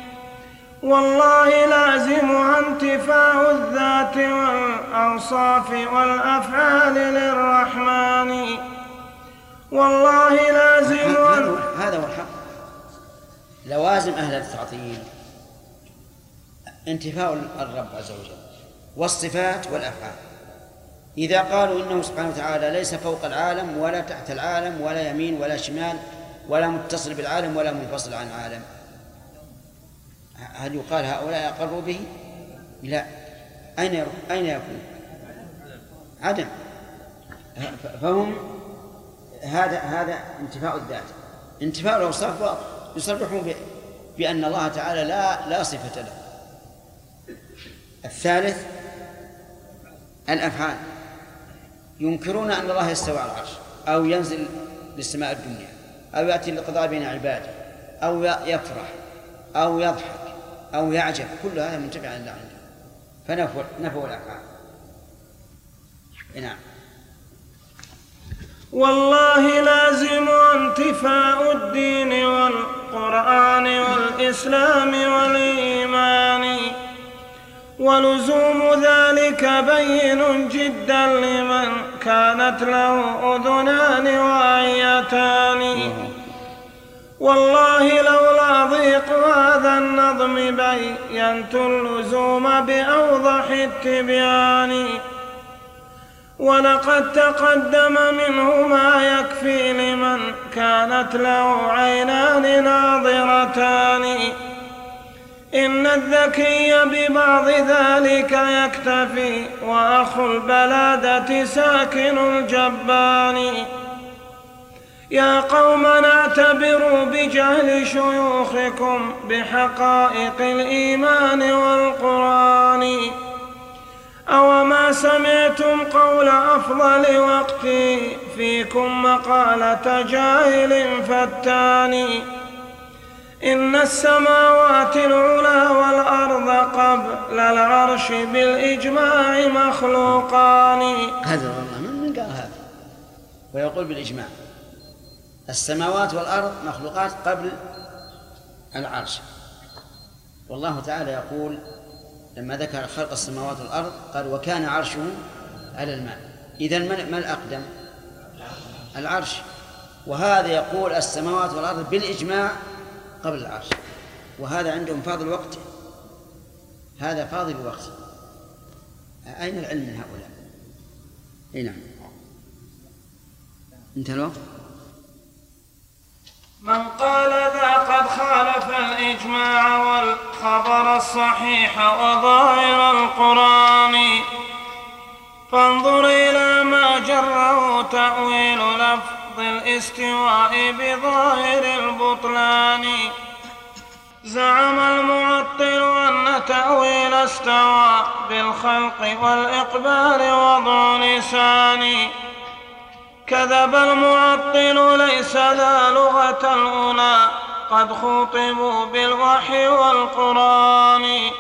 والله لازمها انتفاء الذات والأوصاف والأفعال للرحمن، والله لازم. هذا هو الحق. لوازم أهل التعطيل انتفاء الرب عز وجل والصفات والأفعال. إذا قالوا إنه سبحانه وتعالى ليس فوق العالم ولا تحت العالم ولا يمين ولا شمال ولا متصل بالعالم ولا منفصل عن العالم، هل يقال هؤلاء أقروا به؟ لا. أين يكون؟ عدم. فهم هذا انتفاء الذات. انتفاء الأوصاف واضح، يصرحون بأن الله تعالى لا صفة له. الثالث الأفعال، ينكرون أن الله يستوى على العرش أو ينزل للسماء الدنيا أو يأتي للقضاء بين عباده أو يفرح أو يضحك أو يعجب، كل هذا منتفع عن الله عنده، فنفوا الأفعال. نعم. والله لازم انتفاء الدين والقرآن والإسلام والإيمان، ولزوم ذلك بين جدا لمن كانت له أذنان وعيتان، والله لولا ضيق هذا النظم بينت اللزوم بأوضح التبيان، ولقد تقدم منه ما يكفي لمن كانت له عينان ناظرتان، إن الذكي ببعض ذلك يكتفي وأخو البلادة ساكن الجبان، يا قومنا اعتبروا بجهل شيوخكم بحقائق الإيمان والقرآن. أوما سمعتم قول أفضل وقتي فيكم مقالة جاهل فتان. إن السماوات العلى والأرض قبل العرش بالإجماع مخلوقان. هذا والله من قال هذا ويقول بالإجماع السماوات والأرض مخلوقات قبل العرش. والله تعالى يقول لما ذكر خلق السماوات والأرض قال وكان عرشه على الماء. إذن ما الأقدم؟ العرش. وهذا يقول السماوات والأرض بالإجماع قبل العرش، وهذا عندهم فاضل وقت، هذا فاضل وقت. أين العلم من هؤلاء؟ نعم انتهى الوقت. من قال ذا قد خالف الإجماع والخبر الصحيح وظاهر القرآن. فانظر إلى ما جره تأويل لفظ الاستواء بظاهر البطلان. زعم المعطل أن تأويل استوى بالخلق والإقبال وضع لسان. كذب المعطل ليس ذا لغة الأولى قد خوطبوا بالوحي والقرآن.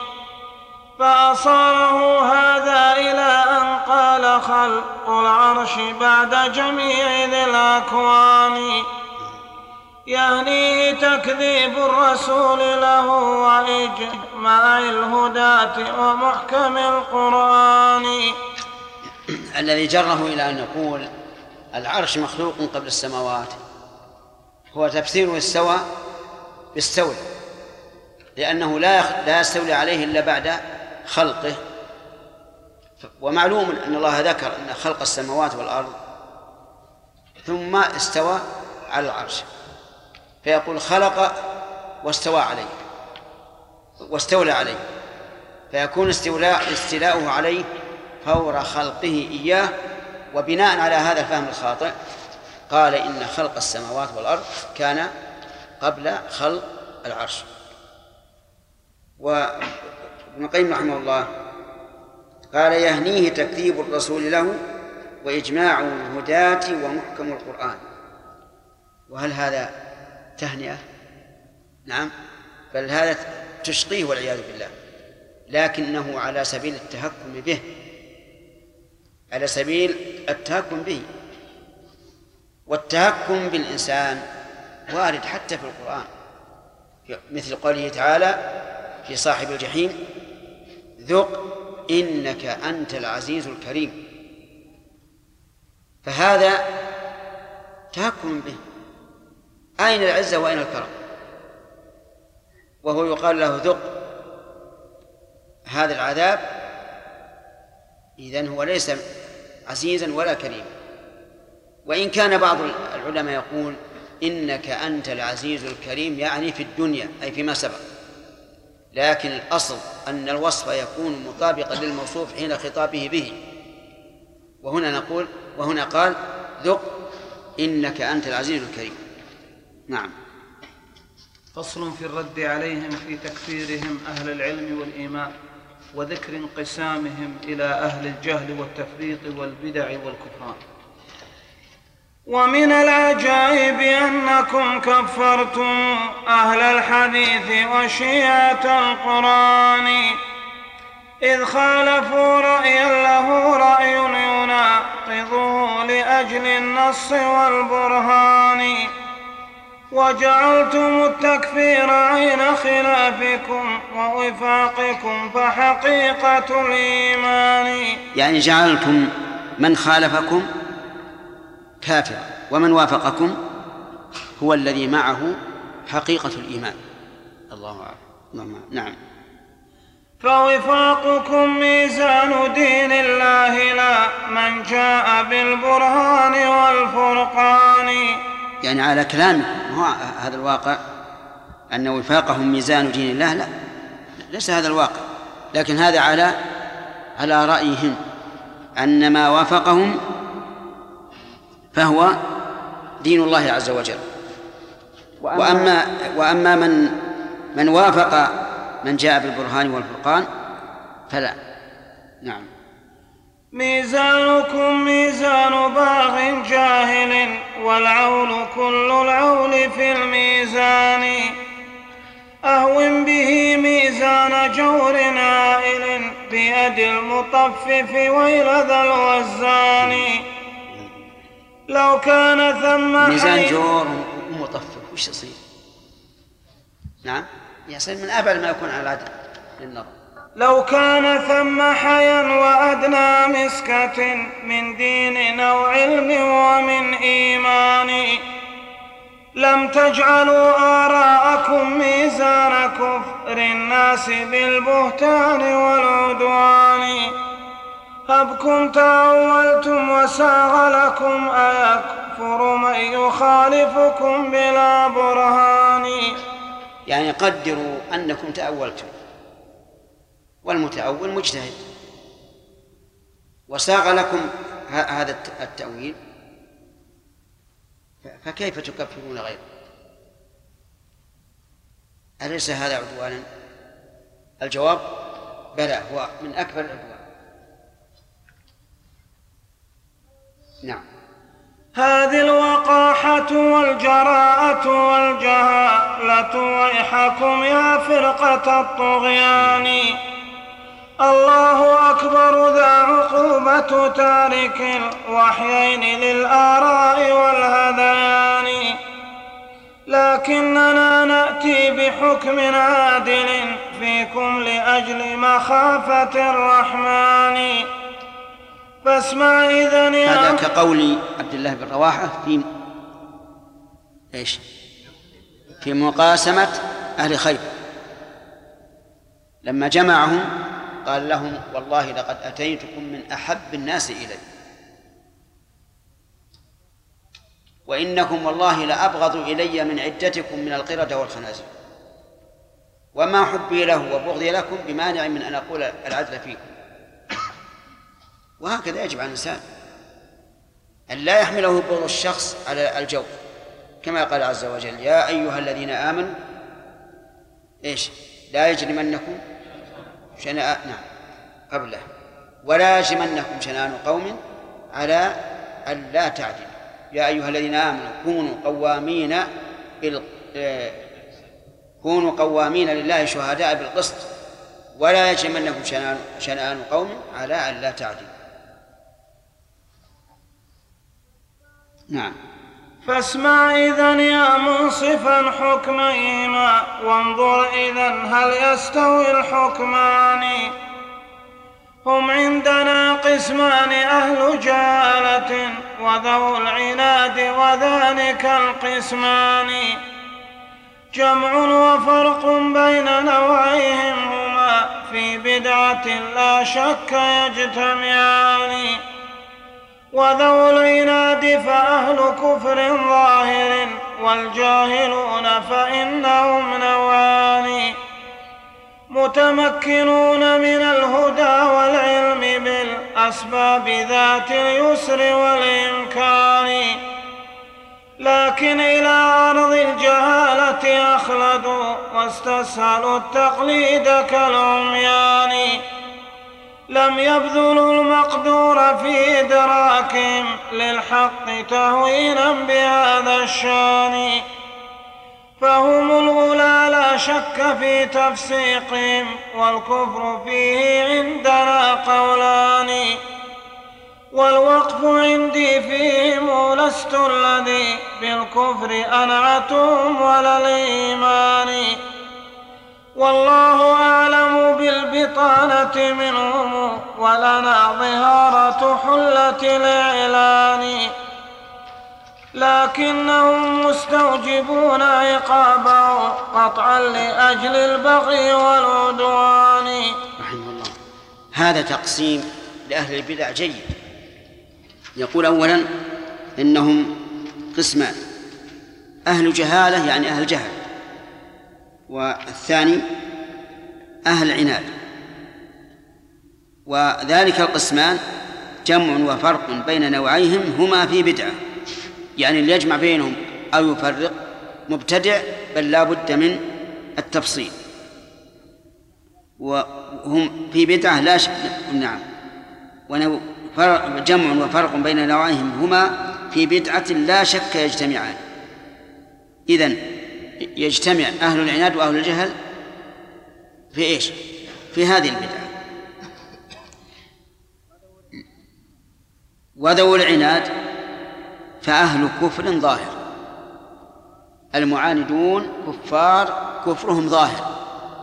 فأصاره هذا إلى أن قال خلق العرش بعد جميع ذي الأكوان. يهنيه تكذيب الرسول له وإجماع الهداة ومحكم القرآن. الذي جره إلى أن يقول العرش مخلوق قبل السماوات هو تفسير استوى بالستولى، لأنه لا يستولي عليه إلا بعد خلقه. ومعلوم أن الله ذكر أن خلق السماوات والأرض ثم استوى على العرش، فيقول خلق واستوى عليه واستولى عليه، فيكون استيلاؤه عليه فور خلقه إياه. وبناء على هذا الفهم الخاطئ قال إن خلق السماوات والأرض كان قبل خلق العرش. وابن القيم رحمه الله قال يهنيه تكذيب الرسول له وإجماع الهداة ومحكم القرآن. وهل هذا تهنئة؟ نعم، بل هذا تشقيه والعياذ بالله، لكنه على سبيل التهكم به، على سبيل التهكم به. والتهكم بالإنسان وارد حتى في القرآن، مثل قوله تعالى في صاحب الجحيم ذق إنك أنت العزيز الكريم، فهذا تهكم به. أين العزة وأين الكرم؟ وهو يقال له ذق هذا العذاب، إذن هو ليس عزيزا ولا كريما. وإن كان بعض العلماء يقول إنك أنت العزيز الكريم يعني في الدنيا أي فيما سبق، لكن الأصل أن الوصف يكون مطابقا للموصوف حين خطابه به. وهنا قال ذق إنك أنت العزيز الكريم. نعم. فصل في الرد عليهم في تكفيرهم أهل العلم والإيمان وذكر انقسامهم إلى أهل الجهل والتفريط والبدع والكفران. ومن العجائب أنكم كفرتم أهل الحديث وشيعة القرآن، إذ خالفوا رأيا له رأي يناقضه لأجل النص والبرهان، وجعلتم التكفير عين خلافكم ووفاقكم فحقيقة الإيمان. يعني جعلتم من خالفكم كافرا ومن وافقكم هو الذي معه حقيقة الإيمان. الله أعلم. نعم. فوفاقكم ميزان دين الله لا من جاء بالبرهان والفرقان. يعني على كلامه هو هذا الواقع أن وفاقهم ميزان دين الله، لا ليس هذا الواقع، لكن هذا على رأيهم أن ما وافقهم فهو دين الله عز وجل. وأما من وافق من جاء بالبرهان والفرقان فلا. نعم. ميزانكم ميزان باغ جاهل والعول كل العول في الميزان أهون به ميزان جور عائل بيد المطفف ويل ذا الوزان لو كان ثم ميزان جور ومطفف وش يصير؟ نعم يصير من أبعد ما يكون على العدل للنظر. لو كان ثم حيا وأدنى مسكة من دين أو علم ومن إيمان لم تجعلوا آراءكم ميزان كفر الناس بالبهتان والعدوان هبكم تأولتم وساغ لكم أيكفر من يخالفكم بلا برهان. يعني قدروا أنكم تأولتم والمتأول مجتهد وساغ لكم هذا التأويل فكيف تكفرون غيره؟ أليس هذا عدوانا؟ الجواب بلى، هو من أكبر العدوان. نعم. هذه الوقاحة والجراءة والجهالة ويحكم يا فرقة الطغيان الله أكبر ذا عقوبة تارك الوحيين للآراء والهذيان لكننا نأتي بحكم عادل فيكم لأجل مخافة الرحمن فاسمع إذن يا هذا كقول عبد الله بن رواحة في مقاسمة أهل خيبر لما جمعهم قال لهم والله لقد أتيتكم من أحب الناس إلي وإنكم والله لأبغض إلي من عدتكم من القردة والخنازير وما حبي له وبغضي لكم بمانع من أن أقول العدل فيكم. وهكذا يجب على الإنسان أن لا يحمله بغض الشخص على الجور كما قال عز وجل يا أيها الذين آمنوا لا يجرمنكم قبله ولا يجرمنكم شنآن قوم على أن لا تعدلوا يا أيها الذين آمنوا كونوا قوامين لله شهداء بالقسط ولا يجرمنكم شنآن قوم على أن لا تعدلوا. نعم. فاسمع إذن يا منصفا حكميهما وانظر إذن هل يستوي الحكمان هم عندنا قسمان أهل جهالة وذو العناد وذلك القسمان جمع وفرق بين نوعيهم هما في بدعة لا شك يجتمعان وذو العناد فأهل كفر ظاهر والجاهلون فإنهم نوعان متمكنون من الهدى والعلم بالأسباب ذات اليسر والإمكان لكن إلى أرض الجهالة أخلدوا واستسهلوا التقليد كالعميان لم يبذلوا المقدور في إدراكهم للحق تهوينا بهذا الشان فهم الأولى لا شك في تفسيقهم والكفر فيه عندنا قولان والوقف عندي فيهم لست الذي بالكفر أنعتهم ولا الإيمان والله أعلم بالبطانة منهم ولنا ظهارة حلة الإعلان لكنهم مستوجبون عقابه قطعا لأجل البغي والعدوان. رحمه الله. هذا تقسيم لأهل البدع جيد. يقول أولا إنهم قسمان أهل جهالة يعني أهل جهل والثاني أهل عناد وذلك القسمان جمع وفرق بين نوعيهم هما في بدعة يعني اللي يجمع بينهم أو يفرق مبتدع، بل لا بد من التفصيل. وهم في بدعة لا شك. نعم. جمع وفرق بين نوعيهم هما في بدعة لا شك يجتمعان. إذن يجتمع أهل العناد وأهل الجهل في إيش؟ في هذه البدعة. وذو العناد فأهل كفر ظاهر، المعاندون كفار كفرهم ظاهر.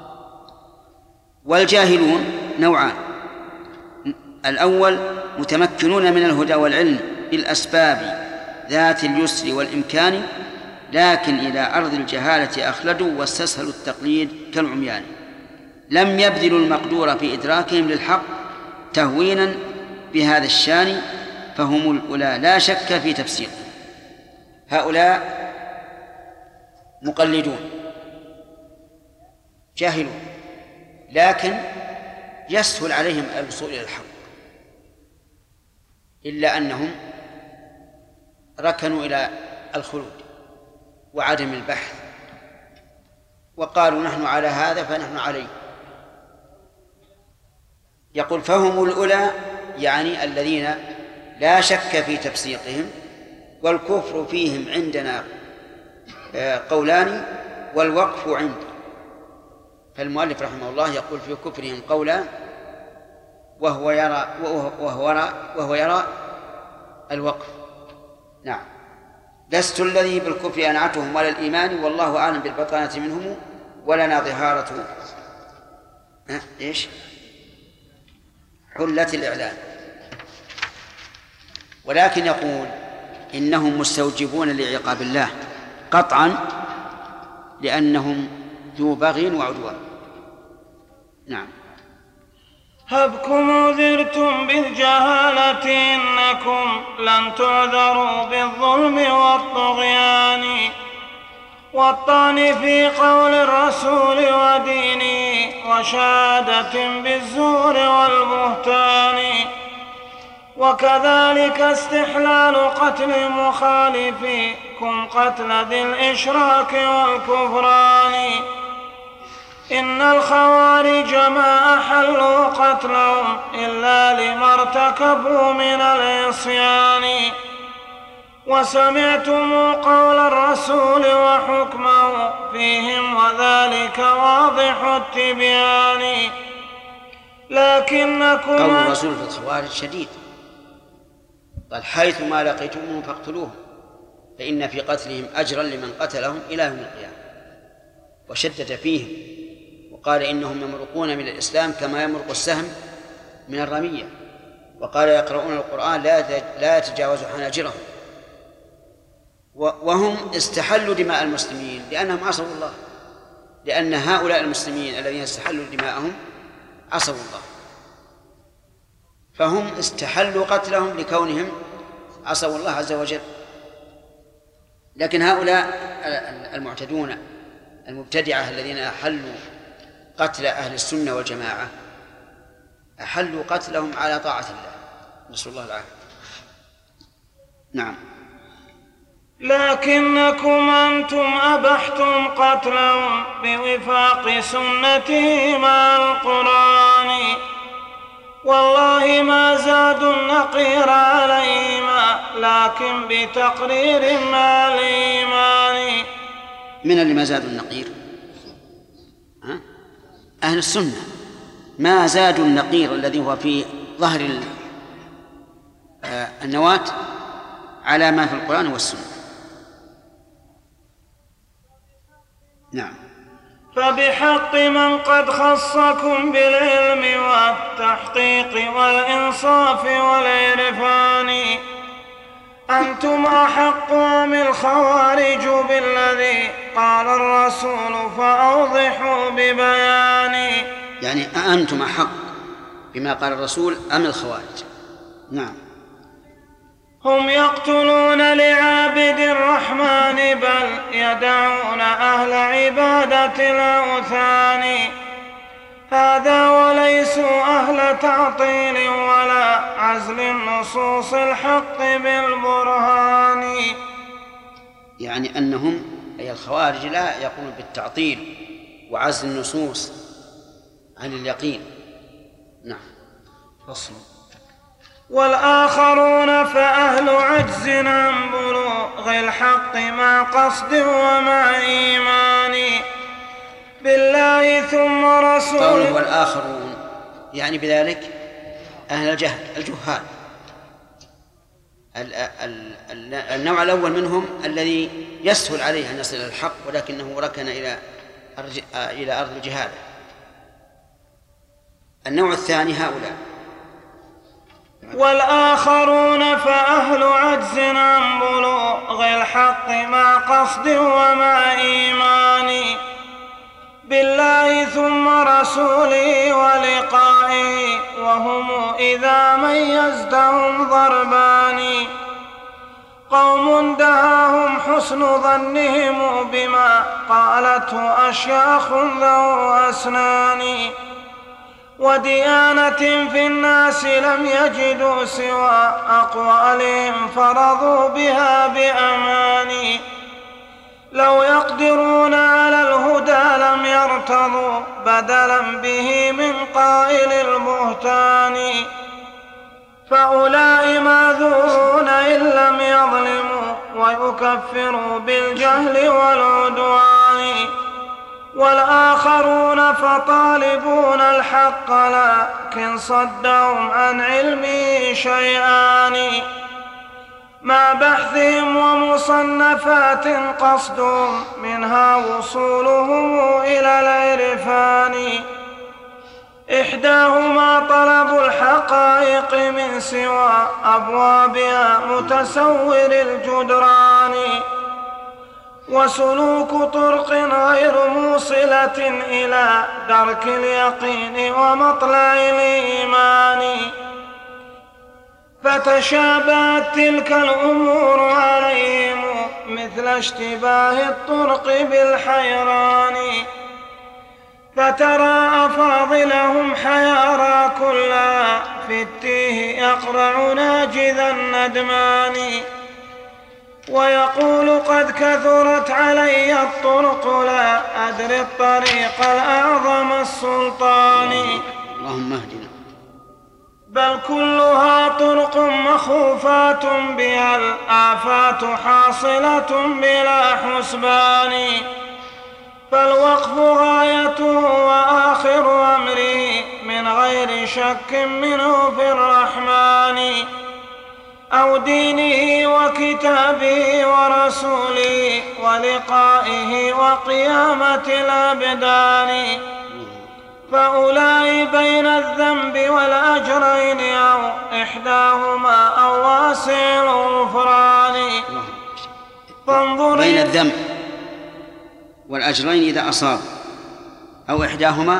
والجاهلون نوعان: الأول متمكنون من الهدى والعلم بالأسباب ذات اليسر والإمكان، لكن إلى أرض الجهالة أخلدوا واستسهلوا التقليد كالعميان، لم يبذلوا المقدور في إدراكهم للحق تهوينا بهذا الشان، فهم الأولى لا شك في تفسير. هؤلاء مقلدون جاهلون، لكن يسهل عليهم الوصول إلى الحق، إلا أنهم ركنوا إلى الخلود وعدم البحث، وقالوا نحن على هذا فنحن عليه. يقول فهم الأولى، يعني الذين لا شك في تفسيقهم، والكفر فيهم عندنا قولان والوقف عندي. فالمؤلف رحمه الله يقول في كفرهم قولان، وهو يرى الوقف. نعم. لست الذي بالكفر أنعتهم ولا الإيمان، والله أعلم بالبطانة منهم، ولنا ظهارة إيش؟ حلة الإعلان. ولكن يقول إنهم مستوجبون لعقاب الله قطعا، لأنهم ذو بغي وعدوان. نعم. هبكم عذرتم بالجهالة، إنكم لن تعذروا بالظلم والطغيان، والطعن في قول الرسول ودينه، وشهادة بالزور والبهتان، وكذلك استحلال قتل مخالفيكم قتل ذي الإشراك والكفران. إن الخوارج ما أحلوا قتلهم إلا لما ارتكبوا من العصيان، وسمعتم قول الرسول وحكمه فيهم، وذلك واضح التبيان. لكنكم قول الرسول في الخوارج شديد، قال حيث ما لقيتموهم فاقتلوهم، فإن في قتلهم أجرا لمن قتلهم إلى يوم القيامة. وشدد فيهم وقال إنهم يمرقون من الإسلام كما يمرق السهم من الرمية، وقال يقرؤون القرآن لا يتجاوز حناجرهم. وهم استحلوا دماء المسلمين لأنهم عصوا الله، لأن هؤلاء المسلمين الذين استحلوا دماءهم عصوا الله، فهم استحلوا قتلهم لكونهم عصوا الله عز وجل. لكن هؤلاء المعتدون المبتدعة الذين أحلوا قتل أهل السنة والجماعة أحلوا قتلهم على طاعة الله، نسأل الله العافية. نعم. لكنكم أنتم أبحتم قتلهم بوفاق سنته مع القرآن، والله ما زادوا النقير عليهما لكن بتقرير مع الإيمان. من اللي ما زادوا النقير؟ أهل السنة ما زادوا النقير الذي هو في ظهر النواة على ما في القرآن والسنة. نعم. فبحق من قد خصكم بالعلم والتحقيق والإنصاف والعرفان، أنتم أحق من الخوارج بالذي قال الرسول فأوضحوا ببيان. يعني أنتم أحق بما قال الرسول أم الخوارج؟ نعم. هم يقتلون لعابد الرحمن بل يدعون أهل عبادة الأوثان، هذا وليسوا أهل تعطيل ولا عزل نصوص الحق بالبرهان. يعني أنهم أي الخوارج لا يقولون بالتعطيل وعزل النصوص عن اليقين. نعم. فصل. والآخرون فأهل عجز عن بلوغ الحق مع قصد ومع إيمان بالله ثم رسوله. قوله والآخرون يعني بذلك أهل الجهل الجهال. النوع الأول منهم الذي يسهل عليه أن يصل إلى الحق ولكنه ركن إلى أرض الجهالة. النوع الثاني هؤلاء. والآخرون فأهل عجز عن بلوغ الحق مع قصد ومع إيمان بالله ثم رسوله ولقائه وهم إذا ميزتهم ضربان. قوم دهاهم حسن ظنهم بما قالته أشياخ ذو أسنان وديانة في الناس لم يجدوا سوى أقوالهم فرضوا بها بأمان. لو يقدرون على الهدى لم يرتضوا بدلا به من قائل البهتان. فأولئك معذورون إن لم يظلموا ويكفروا بالجهل والعدوان. والآخرون فطالبون الحق لكن صدهم عن علمه شيئان. مع بحثهم ومصنفات قصدهم منها وصولهم إلى العرفان. إحداهما طلب الحقائق من سوى أبوابها متسور الجدران وسلوك طرق غير موصلة إلى درك اليقين ومطلع الإيمان. فتشابهت تلك الأمور عليهم مثل اشتباه الطرق بالحيران. فترى أفاضلهم حيارى كلها في التيه يقرع ناجذ الندمان ويقول قد كثرت علي الطرق لا أدري الطريق الأعظم السلطان. اللهم اهدنا. بل كلها طرق مخوفات بها الآفات حاصلة بلا حسبان. فالوقف غايته وآخر أمره من غير شك منه في الرحمن أو دينه وكتابه ورسوله ولقائه وقيامة الأبدان. فأولئك بين الذنب والأجرين أو إحداهما أو واسع الغفران. فانظر بين الذنب والأجرين إذا أصاب أو إحداهما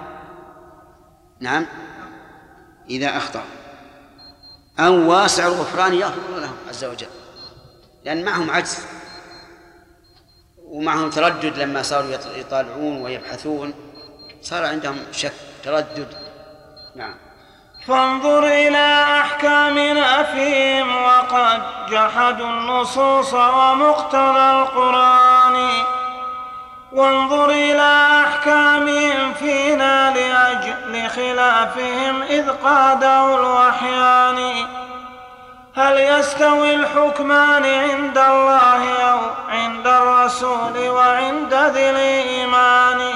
نعم إذا أخطأ أو واسع الغفران يغفر لهم عز وجل لأن معهم عجز ومعهم تردد. لما صاروا يطالعون ويبحثون صار عندهم شك تردد. نعم. فانظر إلى أحكامنا فيهم وقد جحدوا النصوص ومقتضى القرآن. وانظر إلى أحكامهم فينا لأجل خلافهم إذ قادوا الوحيان. هل يستوي الحكمان عند الله أو عند الرسول وعند ذي الإيمان؟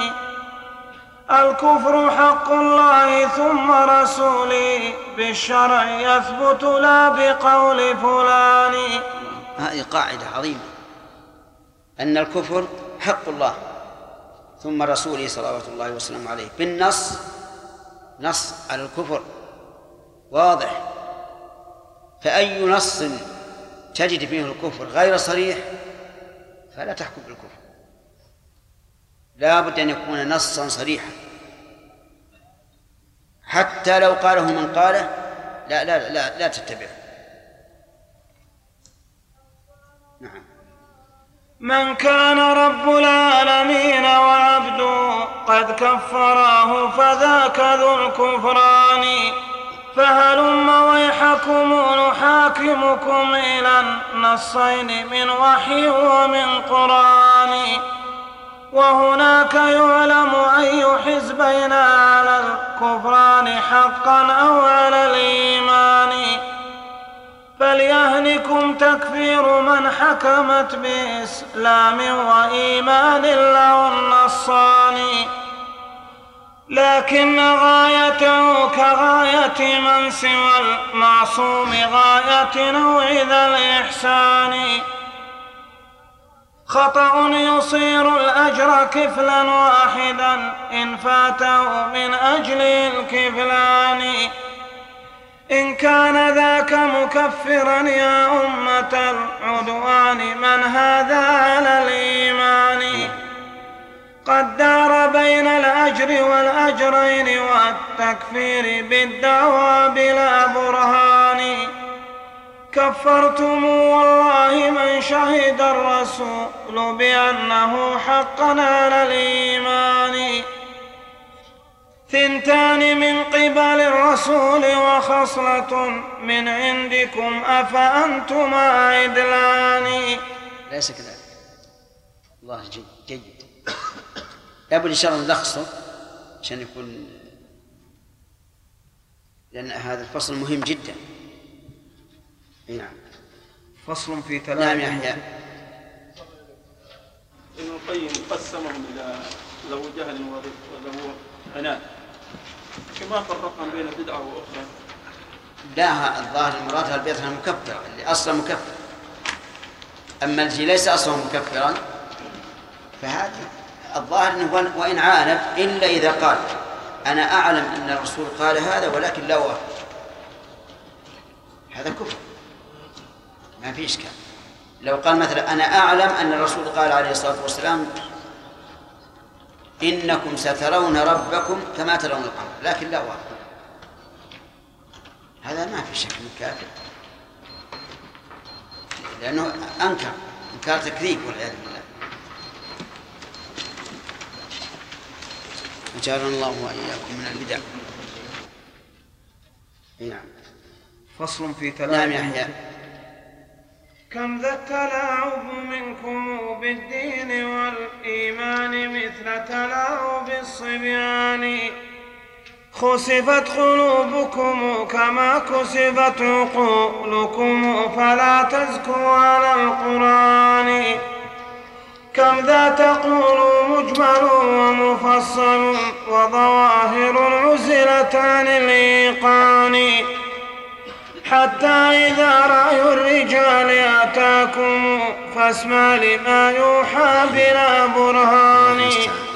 الكفر حق الله ثم رسوله بالشرع يثبت لا بقول فلان. هذه قاعدة عظيمة أن الكفر حق الله ثم رسوله صلوات الله وسلامه عليه بالنص. نص على الكفر واضح. فأي نص تجد فيه الكفر غير صريح فلا تحكم بالكفر. لا بد أن يكون نصا صريحا حتى لو قاله من قاله لا تتبعه. نعم. من كان رب العالمين وعبده قد كفراه فذاك ذو الكفران. فهلم ويح نحاكمكم إلى النصين من وحي ومن قرآن، وهناك يعلم أي حزبين على الكفران حقا أو على الإيمان. فليهنكم تكفير من حكمت بإسلام وإيمان له النصان، لكن غايته كغاية من سوى المعصوم غاية نوع ذا الإحسان. خطأ يصير الأجر كفلا واحدا إن فاته من أجل الكفلان. إن كان ذاك مكفرا يا أمة العدوان من هذا على الإيمان. قد دار بين الأجر والأجرين والتكفير بالدعوى بلا برهان. كفرتم والله من شهد الرسول بأنه حقا على الإيمان. ثنتان من قبل الرسول وخصلة من عندكم أفأنتما عدلان. ليس كذلك. الله جيد. لابد إن شاء الله نلخصه عشان يكون، لأن هذا الفصل مهم جدا. نعم. فصل في نعم يا يحيى. ابن القيم قسمهم إلى ذو جهل وذو عناد، كما فرقنا بين بدعة وأخرى. لا، الظاهر المراد البدعة المكفرة اللي أصلا مكفر، أما الذي ليس أصلا مكفرا فهذا الظاهر أنه وإن عاند إلا إذا قال أنا أعلم أن الرسول قال هذا ولكن لا أوافق، هذا كفر ما في إشكال. لو قال مثلا أنا أعلم أن الرسول قال عليه الصلاة والسلام إنكم سترون ربكم كما ترون القمر لكن لا أوافق، هذا ما في شك من كافر، لأنه إنكار تكذيب والعياذ بالله. أجارنا الله وإياكم من البدع. نعم. فصل في تلاعب. نعم يا يحيى. كم ذا التلاعب منكم بالدين والإيمان مثل تلاعب الصبيان. خسفت قلوبكم كما كسبت عقولكم فلا تزكوا على القرآن. كم ذا تقول مجمل ومفصل وظواهر عزلتان الإيقان. حتى إذا رأي الرجال أتاكم فاسمع لما يوحى بلا برهان.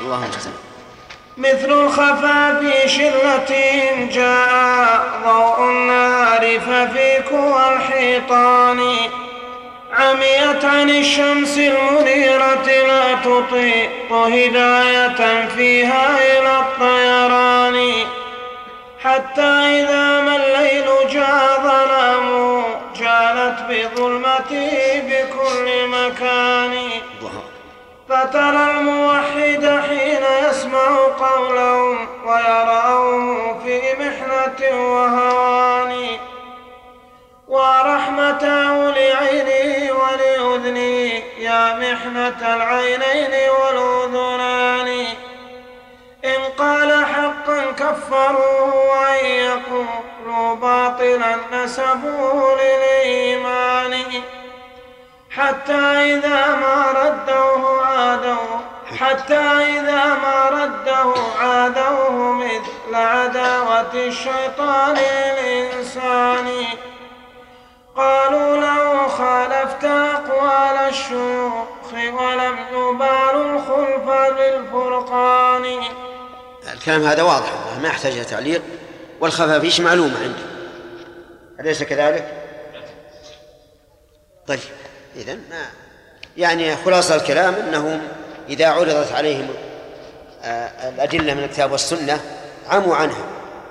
مثل الخفا في شلتهم جاء ضوء النهار ففيك والحيطان. عميت عن الشمس المنيرة لا تطيق هداية فيها إلى الطيران. حتى إذا ما الليل جاء ظلام جالت بظلمته بكل مكان. فترى الموحد حين يسمع قولهم ويراه في محنة وهوان. ورحمته لعينه ولأذنه يا محنة العينين والأذنان. إن قال حقا كفروه وإن يقولوا باطلا نسبوه للإيمان. حتى إذا ما ردوه عادوه مثل عداوة الشيطان للإنسان. قالوا له خالفت أقوال الشيوخ ولم يبالوا الخلف بالفرقان. الكلام هذا واضح ما يحتاج تعليق، والخفافيش معلومة عنده، أليس كذلك؟ طيب إذن يعني خلاصة الكلام أنهم إذا عرضت عليهم الأدلة من الكتاب والسنة عموا عنها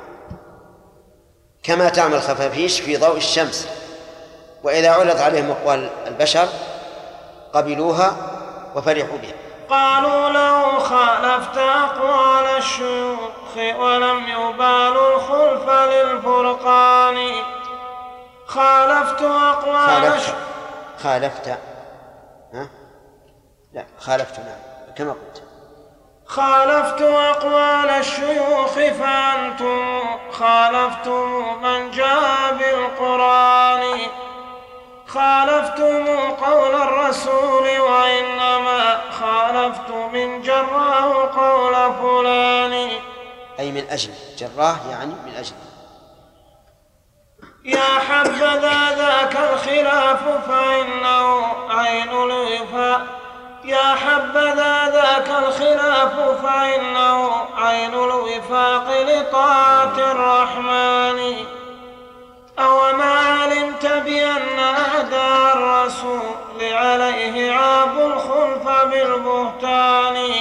كما تعمل الخفافيش في ضوء الشمس، وإذا عرضت عليهم أقوال البشر قبلوها وفرحوا بها. قالوا له خالفت أقوال الشيوخ ولم يبالوا الخلف للفرقان. خالفت أقوال خالفت ها؟ لا خالفت، نعم كما قلت. خالفت أقوال الشيوخ فأنتم خالفتم من جاء بالقرآن، خالفتم قول الرسول وإنما خالفت من جراه قول فلان. أي من أجل جراه، يعني من أجل. يا حبذا ذاك الخلاف فإنه عين الوفاق، يا حبذا ذاك الخلاف فإنه عين الوفاق لطاعة الرحمن. أوما علمت بأن أعداء الرسول عليه عابوا الخلف بالبهتان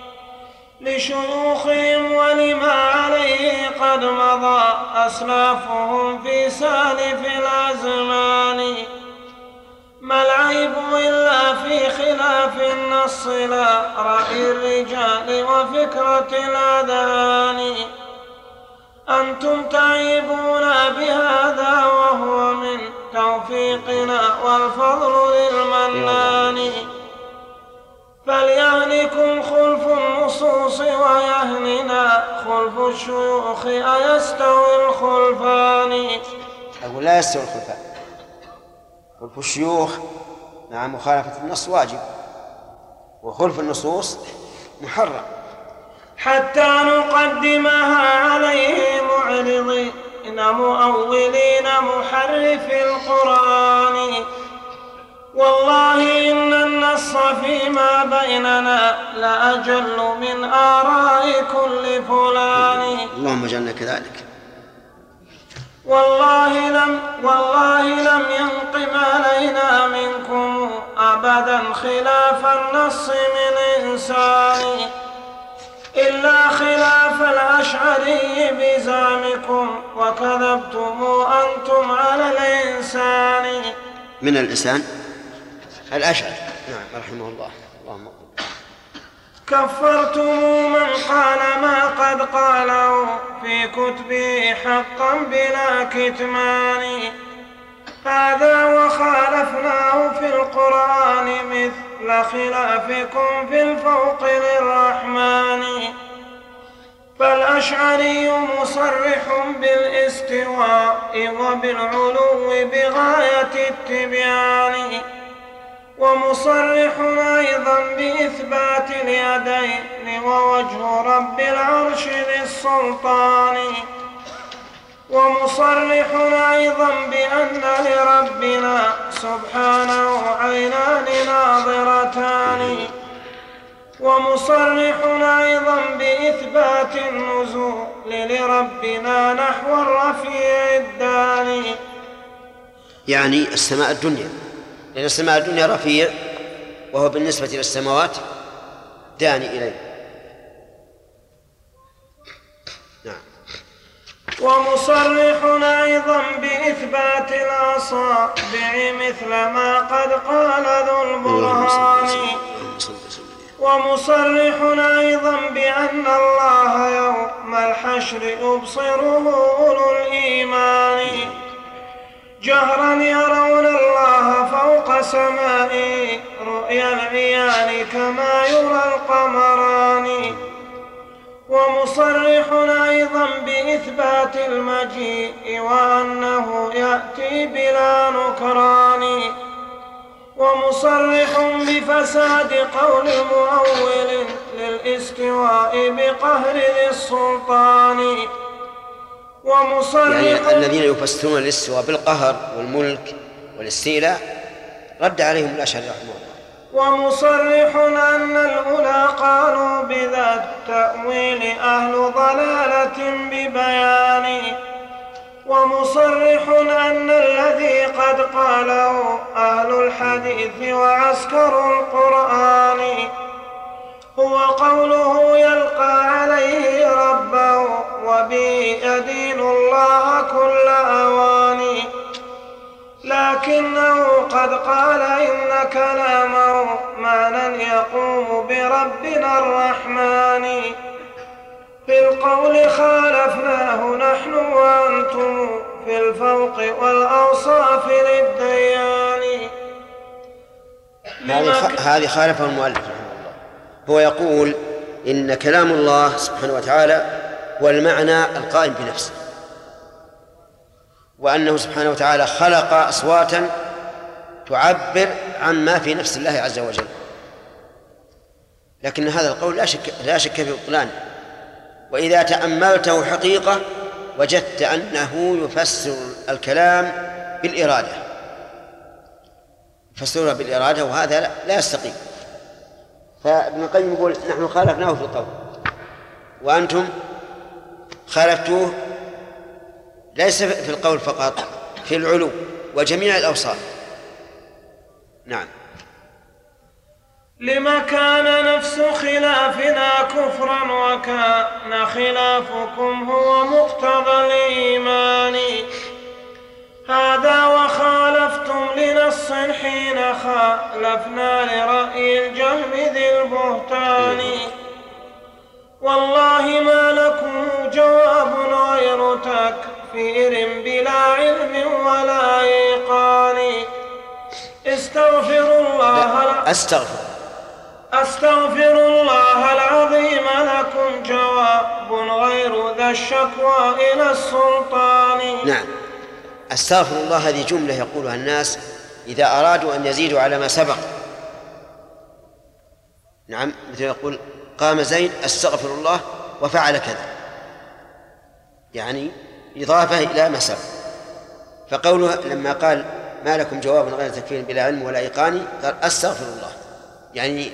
لشيوخهم ولما عليه قد مضى أسلافهم في سالف الأزمان. ما العيب إلا في خلاف النص لا رأي الرجال وفكرة الأذهان. أنتم تعيبون بهذا وهو من توفيقنا والفضل للمنان. فليهنكم خلف النصوص ويهننا خلف الشيوخ أيستوي الخلفان. أقول لا يستوي الخلفان. خلف الشيوخ مع مخالفة النص واجب، وخلف النصوص محرم. حتى نقدمها عليه معرضين مؤولين محرف القرآن. والله إن النص فيما بيننا لأجل من آراء كل فلان. اللهم اجعلنا كذلك. والله لم ينقم علينا منكم أبدا خلاف النص من إنسان، إلا خلاف الأشعري بزعمكم وكذبتم أنتم على الإنسان. من الإنسان الأشعري، نعم رحمه الله. اللهم كفرتم من قال ما قد قاله في كتبه حقا بلا كتمان. هذا وخالفناه في القرآن مثل خلافكم في الفوق للرحمن. فالأشعري مصرح بالاستواء وبالعلو بغاية التبيان، ومصرح أيضا بإثبات اليدين ووجه رب العرش للسلطان، ومصرح أيضا بأن لربنا سبحانه عينان ناظرتان، ومصرح أيضا بإثبات النزول لربنا نحو الرفيع الداني، يعني السماء الدنيا، لأن السماء الدنيا رفيع وهو بالنسبة إلى السماوات داني إليه. نعم. ومصرح أيضا بإثبات الأصابع مثل ما قد قال ذو البرهان، ومصرح أيضا بأن الله يوم الحشر يبصره أولو الإيمان جهرا يرون الله فوق سمائه رؤيا العيان كما يرى القمران، ومصرح أيضا بإثبات المجيء وأنه يأتي بلا نكران، ومصرح بفساد قول مؤول للاستواء بقهر ذي السلطان، ومصرح يعني الذين يفسرون الاستواء بالقهر والملك والاستيلاء رد عليهم الأشعري رحمه الله. ومصرح أن الأولى قالوا بذا التأويل أهل ضلالة ببيان، ومصرح أن الذي قد قاله أهل الحديث وعسكر القرآن هو قوله يلقى عليه ربه وبه يدين الله كل أوان، لكنه قد قال إن كلامه معنى يقوم بربنا الرحمن. في القول خالفناه نحن وأنتم في الفوق والأوصاف للديان. هذه خالفه المؤلف رحمه الله. هو يقول إن كلام الله سبحانه وتعالى هو المعنى القائم بنفسه، وأنه سبحانه وتعالى خلق أصواتا تعبر عما في نفس الله عز وجل. لكن هذا القول لا شك في بطلانه، وإذا تأملته حقيقة وجدت أنه يفسر الكلام بالإرادة، يفسرها بالإرادة، وهذا لا يستقيم. فابن القيم يقول نحن خالفناه في القول وأنتم خالفتوه ليس في القول فقط، في العلو وجميع الأوصاف. نعم. لما كان نفس خلافنا كفرا وكان خلافكم هو مقتضى الإيمان. هذا وخالفتم لنص حين خالفنا لرأي الجهم ذي البهتان. والله ما لكم جواب غير تكفير بلا علم ولا إيقان. أستغفر الله العظيم لكم جواب غير ذا الشكوى إلى السلطان. نعم. أستغفر الله هذه جملة يقولها الناس إذا أرادوا أن يزيدوا على ما سبق. نعم، مثل يقول قام زيد أستغفر الله وفعل كذا، يعني إضافة إلى ما سبق. فقوله لما قال ما لكم جواب غير تكفير بلا علم ولا إيقان، قال أستغفر الله، يعني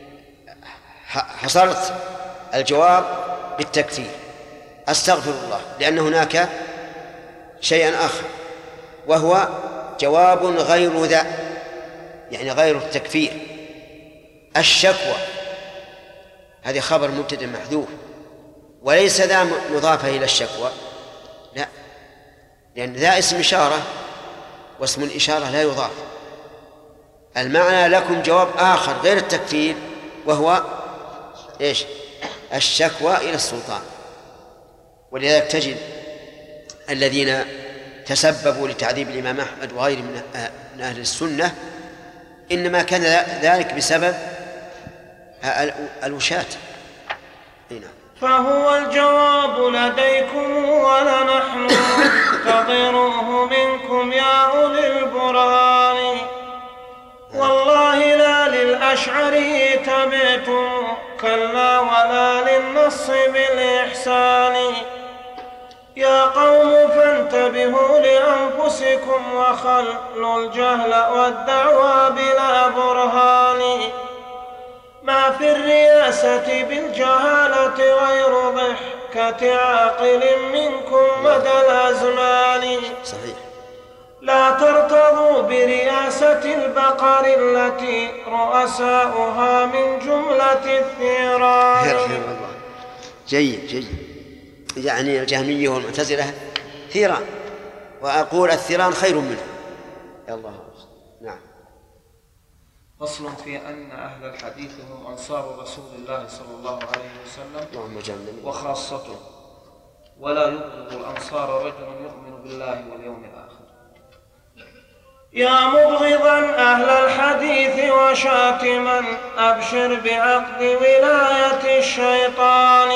حصرت الجواب بالتكفير أستغفر الله، لأن هناك شيئا آخر وهو جواب غير ذا، يعني غير التكفير. الشكوى هذه خبر مبتدأ محذوف، وليس ذا مضافة إلى الشكوى، لا، لأن ذا اسم إشارة، واسم الإشارة لا يضاف. المعنى لكم جواب آخر غير التكفير، وهو إيش؟ الشكوى إلى السلطان. ولذلك تجد الذين تسببوا لتعذيب الإمام أحمد وغيره من أهل السنة إنما كان ذلك بسبب الوشاة. هنا فهو الجواب لديكم ولنحن ننتظره منكم يا أولي البرهان. والله لا للأشعري تبعتم كلا ولا للنص بالإحسان. يا قوم فانتبهوا لأنفسكم وخلوا الجهل والدعوى بلا برهان. ما في الرياسة بالجهالة غير ضحكة عاقل منكم مدى الأزمان. صحيح. لا ترتضوا برياسة البقر التي رؤساؤها من جملة الثيران. جيد جيد. يعني الجهمية والمعتزلة ثيران، وأقول الثيران خير منه. يا الله. نعم. فصل في أن أهل الحديث هم أنصار رسول الله صلى الله عليه وسلم وخاصته، ولا يبغض الأنصار رجل يؤمن بالله واليوم الآخر. يا مبغضا أهل الحديث وشاتما أبشر بعقد ولاية الشيطان.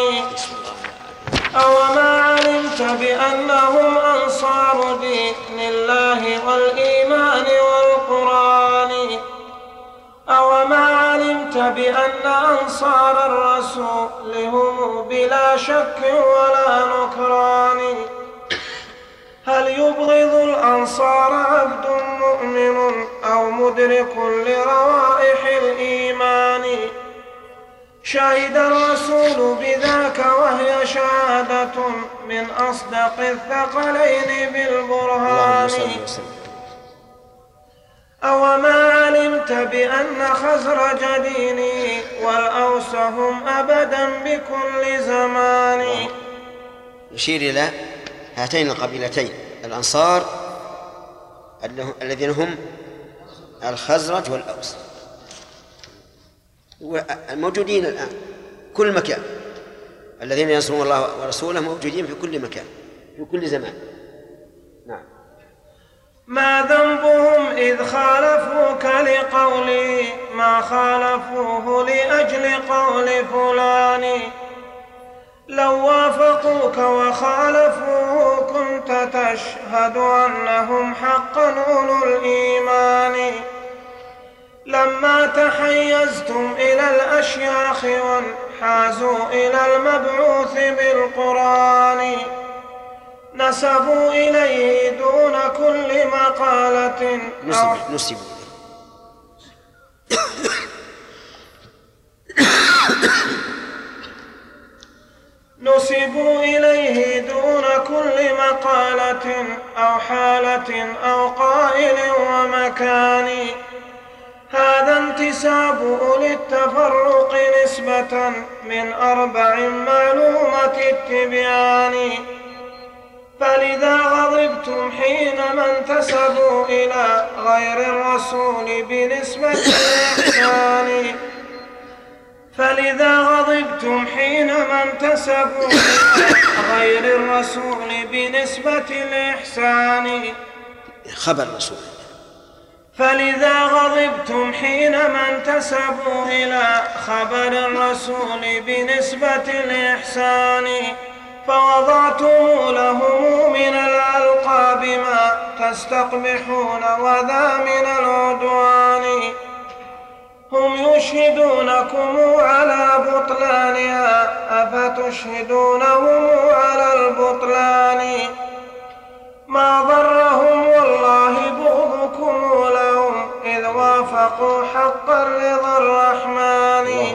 أوما علمت بأنهم أنصار دين الله والإيمان والقرآن. أوما علمت بأن أنصار الرسول هم بلا شك ولا نكران. هل يبغض الأنصار عبد مؤمن أو مدرك لروائح الإيمان؟ شهد الرسول بذاك وهي شهادة من أصدق الثقلين بالبرهان. أوما علمت بأن خزرج ديني والأوس هم أبدا بكل زمان. يشير إلى هاتين القبيلتين الأنصار الذين هم الخزرج والأوس، الموجودين الآن كل مكان. الذين ينصرون الله ورسوله موجودين في كل مكان في كل زمان. نعم. ما ذنبهم إذ خالفوك لقولي ما خالفوه لأجل قول فلان لو وافقوك وخالفوه كنت تشهد أنهم حقا أولو الإيمان لما تحيزتم إلى الأشياخ وانحازوا إلى المبعوث بالقرآن نسبوا إليه دون كل مقالة نسبوا إليه دون كل مقالة أو حالة أو قائل ومكان هذا انتساب أولي التفرق نسبة من 4 معلومة التبيان فلذا غضبتم حينما انتسبوا إلى غير الرسول بنسبة الإحسان فلذا غضبتم حينما انتسبوا إلى غير الرسول بنسبة الإحسان خبر رسول فلذا غضبتم حينما انتسبوا إلى خبر الرسول بنسبة الإحسان فوضعتم لهم من الألقاب ما تستقبحون وذا من العدوان هم يشهدونكم على بطلانها أفتشهدونهم على البطلان ما ضرهم والله بغضكم لهم إذ وافقوا حق الرضا الرحمن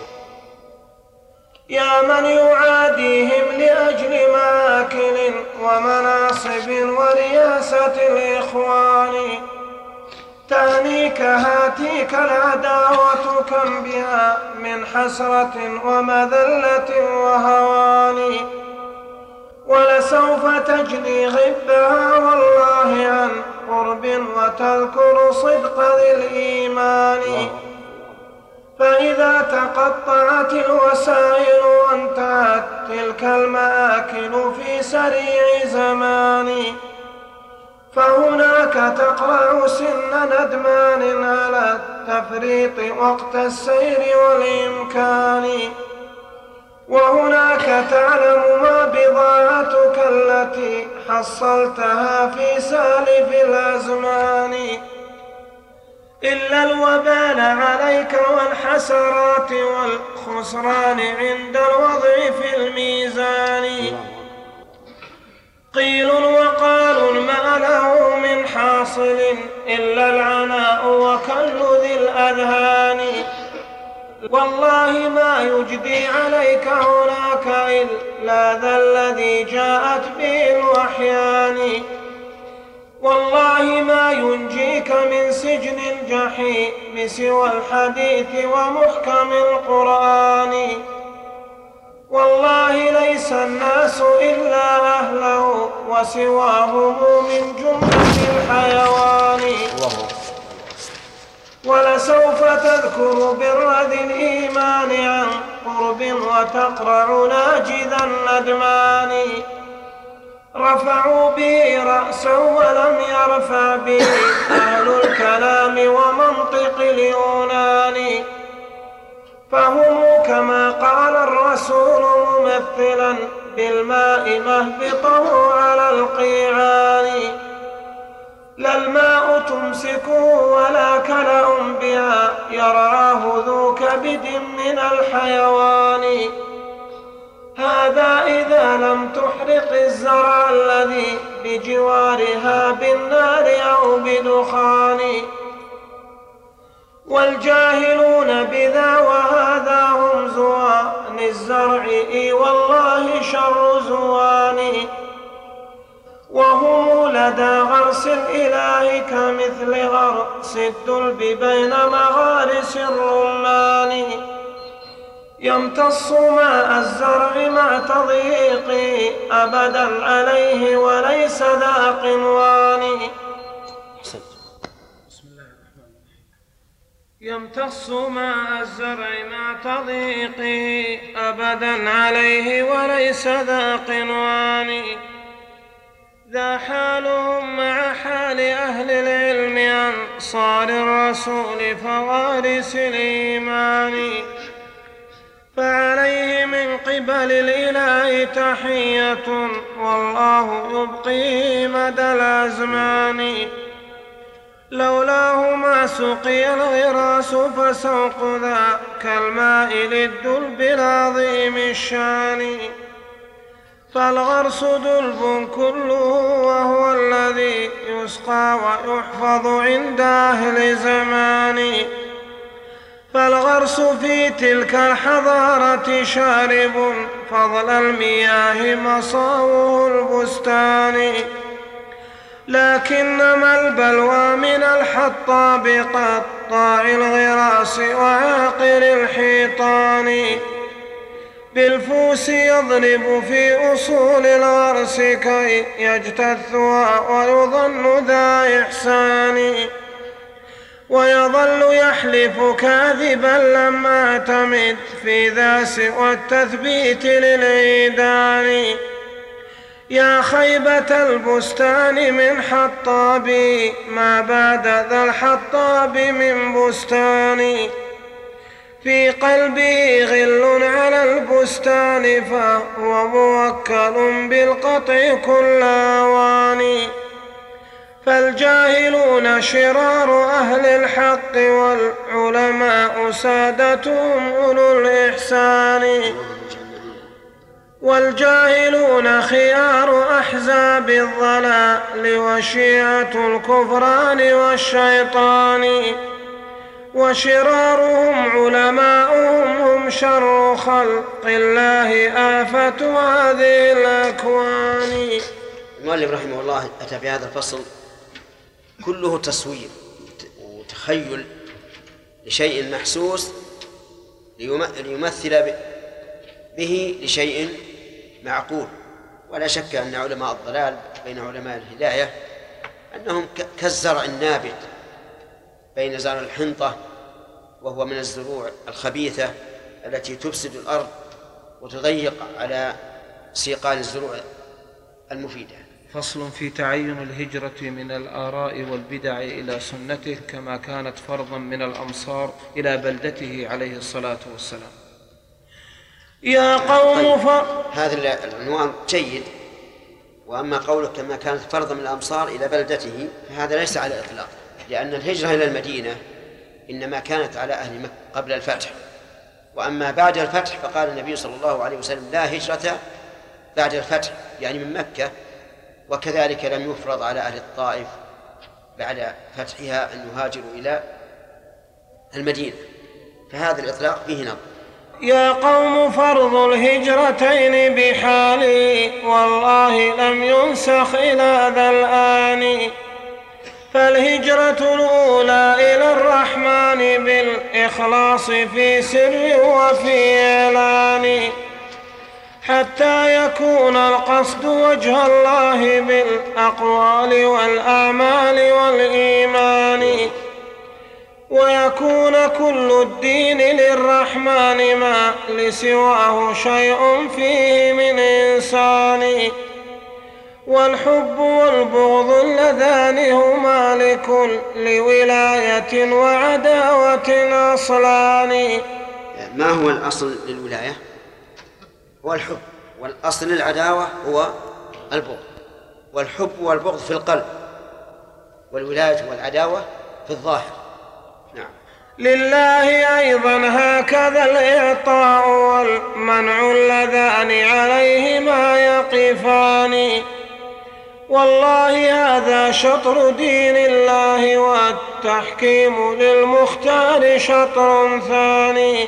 يا من يعاديهم لأجل مآكل ومناصب ورياسة الإخوان تهنيك هاتيك العداوة كم بها من حسرة ومذلة وهوان ولسوف تجني غبها والله عن قرب وتذكر صدق ذي الإيمان فإذا تقطعت الوسائل وانتهت تلك المآكل في سريع زمان فهناك تقرع سن ندمان على التفريط وقت السير والإمكان وهناك تعلم ما بضاعتك التي حصلتها في سالف الأزمان إلا الوبال عليك والحسرات والخسران عند الوضع في الميزان قيل وقال ما له من حاصل إلا العناء وكل ذي الأذهان والله ما يجدي عليك هناك إلا ذا الذي جاءت به الوحيان والله ما ينجيك من سجن الجحيم سوى الحديث ومحكم القرآن والله ليس الناس إلا أهله وسواهم من جملة الحيوان ولسوف تذكر بر ذي الإيمان عن قرب وتقرع ناجذ الندمان رفعوا به رأسا ولم يرفع به أهل الكلام ومنطق اليونان فهم كما قال الرسول ممثلا بالماء مهبطه على القيعان لا الماء تمسكه ولا كلأ بها يرعاه ذو كبد من الحيوان هذا إذا لم تحرق الزرع الذي بجوارها بالنار أو بدخان والجاهلون بذا وهذا هم زوان الزرع والله شر زوان وهم لدى غرس الإله كمثل غرس الدلب بين مغارس الرمان يمتص ماء الزرع مع تضييقه أبدا عليه وليس ذا قنوان يمتص ماء الزرع مع تضييقه أبدا عليه وليس ذا قنوان ذا حالهم مع حال أهل العلم أنصار الرسول فوارث الإيمان. فعليه من قبل الإله تحية والله يبقي مدى الأزمان. لولاه ما سقي الغراس فسوق ذاك الماء للدلب العظيم الشان. فالغرس دلب كله وهو الذي يسقى ويحفظ عند أهل زمان. فالغرس في تلك الحضارة شارب فضل المياه مصاوه البستان. لكنما البلوى من الحطاب قطاع الغراس وعاقر الحيطان. بالفوس يضرب في أصول الغرس كي يجتثها ويظن ذا إحسان. ويظل يحلف كاذبا لما تمد في ذا سوى التثبيت للعيدان. يا خيبة البستان من حطابي ما بعد ذا الحطاب من بستان. في قلبه غل على البستان فهو موكل بالقطع كل أوان. فالجاهلون شرار أهل الحق والعلماء سادتهم أولو الإحسان. والجاهلون خيار أحزاب الضلال وشيعة الكفران والشيطان. وشرارهم علماؤهم هم شر خلق الله آفة هذه الأكوان. المؤلف رحمه الله أتى في هذا الفصل كله تصوير وتخيل لشيء محسوس ليمثل به لشيء معقول. ولا شك أن علماء الضلال بين علماء الهداية أنهم كالزرع النابت بين زرع الحنطة وهو من الزروع الخبيثة التي تفسد الأرض وتضيق على سيقان الزروع المفيدة. فصل في تعين الهجرة من الآراء والبدع إلى سنته كما كانت فرضا من الأمصار إلى بلدته عليه الصلاة والسلام. يا قوم هذا العنوان جيد. وأما قولك كما كانت فرضا من الأمصار إلى بلدته فهذا ليس على الإطلاق، لأن الهجرة إلى المدينة إنما كانت على أهل مكة قبل الفتح. وأما بعد الفتح فقال النبي صلى الله عليه وسلم لا هجرة بعد الفتح يعني من مكة. وكذلك لم يفرض على أهل الطائف بعد فتحها أن يهاجروا إلى المدينة. فهذا الإطلاق فيه نظر. يا قوم فرض الهجرتين بحالي والله لم ينسخ إلى ذا الآن. فالهجرة الأولى إلى الرحمن بالإخلاص في سر وفي إعلان. حتى يكون القصد وجه الله بالأقوال والأعمال والإيمان. ويكون كل الدين للرحمن ما لسواه شيء فيه من إنسان. والحب والبغض اللذان هما لكل ولاية وعداوة أصلان. ما هو الأصل للولاية؟ هو الحب. والأصل للعداوة هو البغض. والحب والبغض في القلب، والولاية والعداوة في الظاهر. نعم. لله أيضا هكذا الإعطاء والمنع اللذان عليهما يقفان. والله هذا شطر دين الله والتحكيم للمختار شطر ثاني.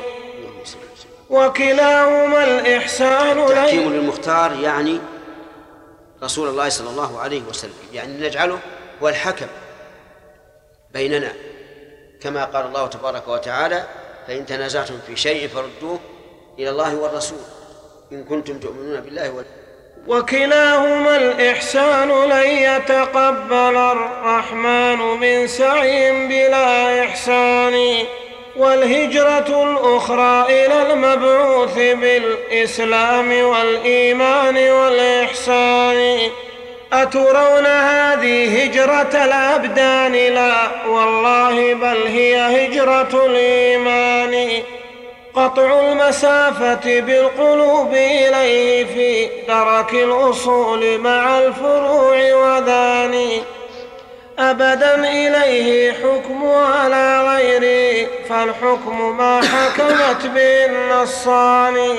وكلاهما الإحسان. التحكيم للمختار يعني رسول الله صلى الله عليه وسلم، يعني نجعله هو الحكم بيننا كما قال الله تبارك وتعالى فإن تنازعتم في شيء فردوه إلى الله والرسول إن كنتم تؤمنون بالله وكلاهما الإحسان لن يتقبل الرحمن من سعي بلا إحسان. والهجرة الأخرى إلى المبعوث بالإسلام والإيمان والإحسان. أترون هذه هجرة الأبدان؟ لا والله بل هي هجرة الإيمان. قطع المسافة بالقلوب إليه في درك الأصول مع الفروع وذاني. أبدا إليه حكم على غيره، فالحكم ما حكمت به النصان.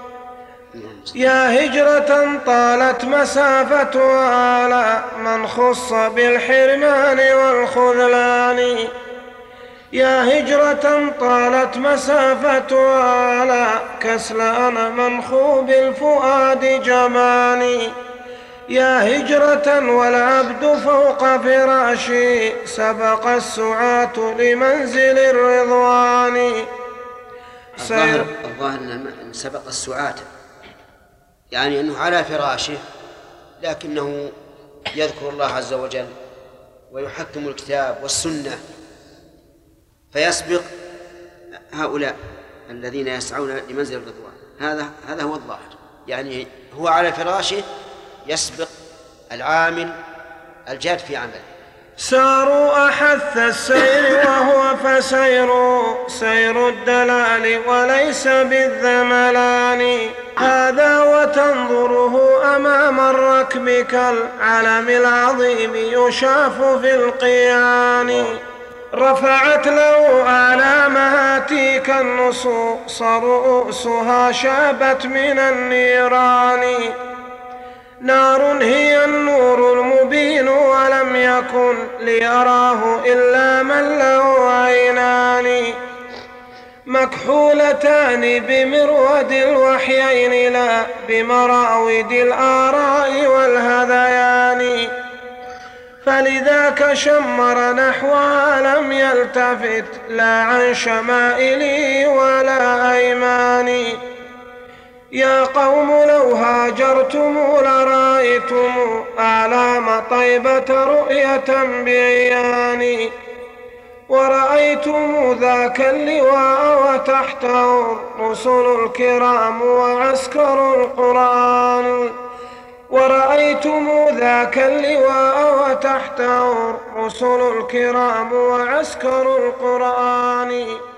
يا هجرة طالت مسافتها على من خص بالحرمان والخذلان. يا هجرة طالت مسافتها على كسلان منخوب الفؤاد جماني. يا هجرة والعبد فوق فراشي سبق السعاة لمنزل الرضوان. الظاهر أن سبق السعاة يعني أنه على فراشه، لكنه يذكر الله عز وجل ويحكم الكتاب والسنة فيسبق هؤلاء الذين يسعون لمنزل الرضوان. هذا هو الظاهر، يعني هو على فراشه يسبق العامل الجاد في عمله. ساروا أحث السير وهو سير الدلال وليس بالذملان. هذا وتنظره أمام الركب كالعلم العظيم يشاف في القيان. رفعت له آلامها تيك النصوص رؤوسها شابت من النيران. نار هي النور المبين ولم يكن ليراه إلا من له عينان. مكحولتان بمرود الوحيين لا بمراود الآراء والهذيان. فلذاك شمر نحوها لم يلتفت لا عن شمائلي ولا أيماني. يا قوم لو هاجرتم لرأيتم أعلام طيبة رؤية بعياني. ورأيتم ذاك اللواء وتحته الرسل الكرام وعسكر القرآن. ورأيتم ذاك اللواء وتحته الرسل الكرام وعسكر القرآن.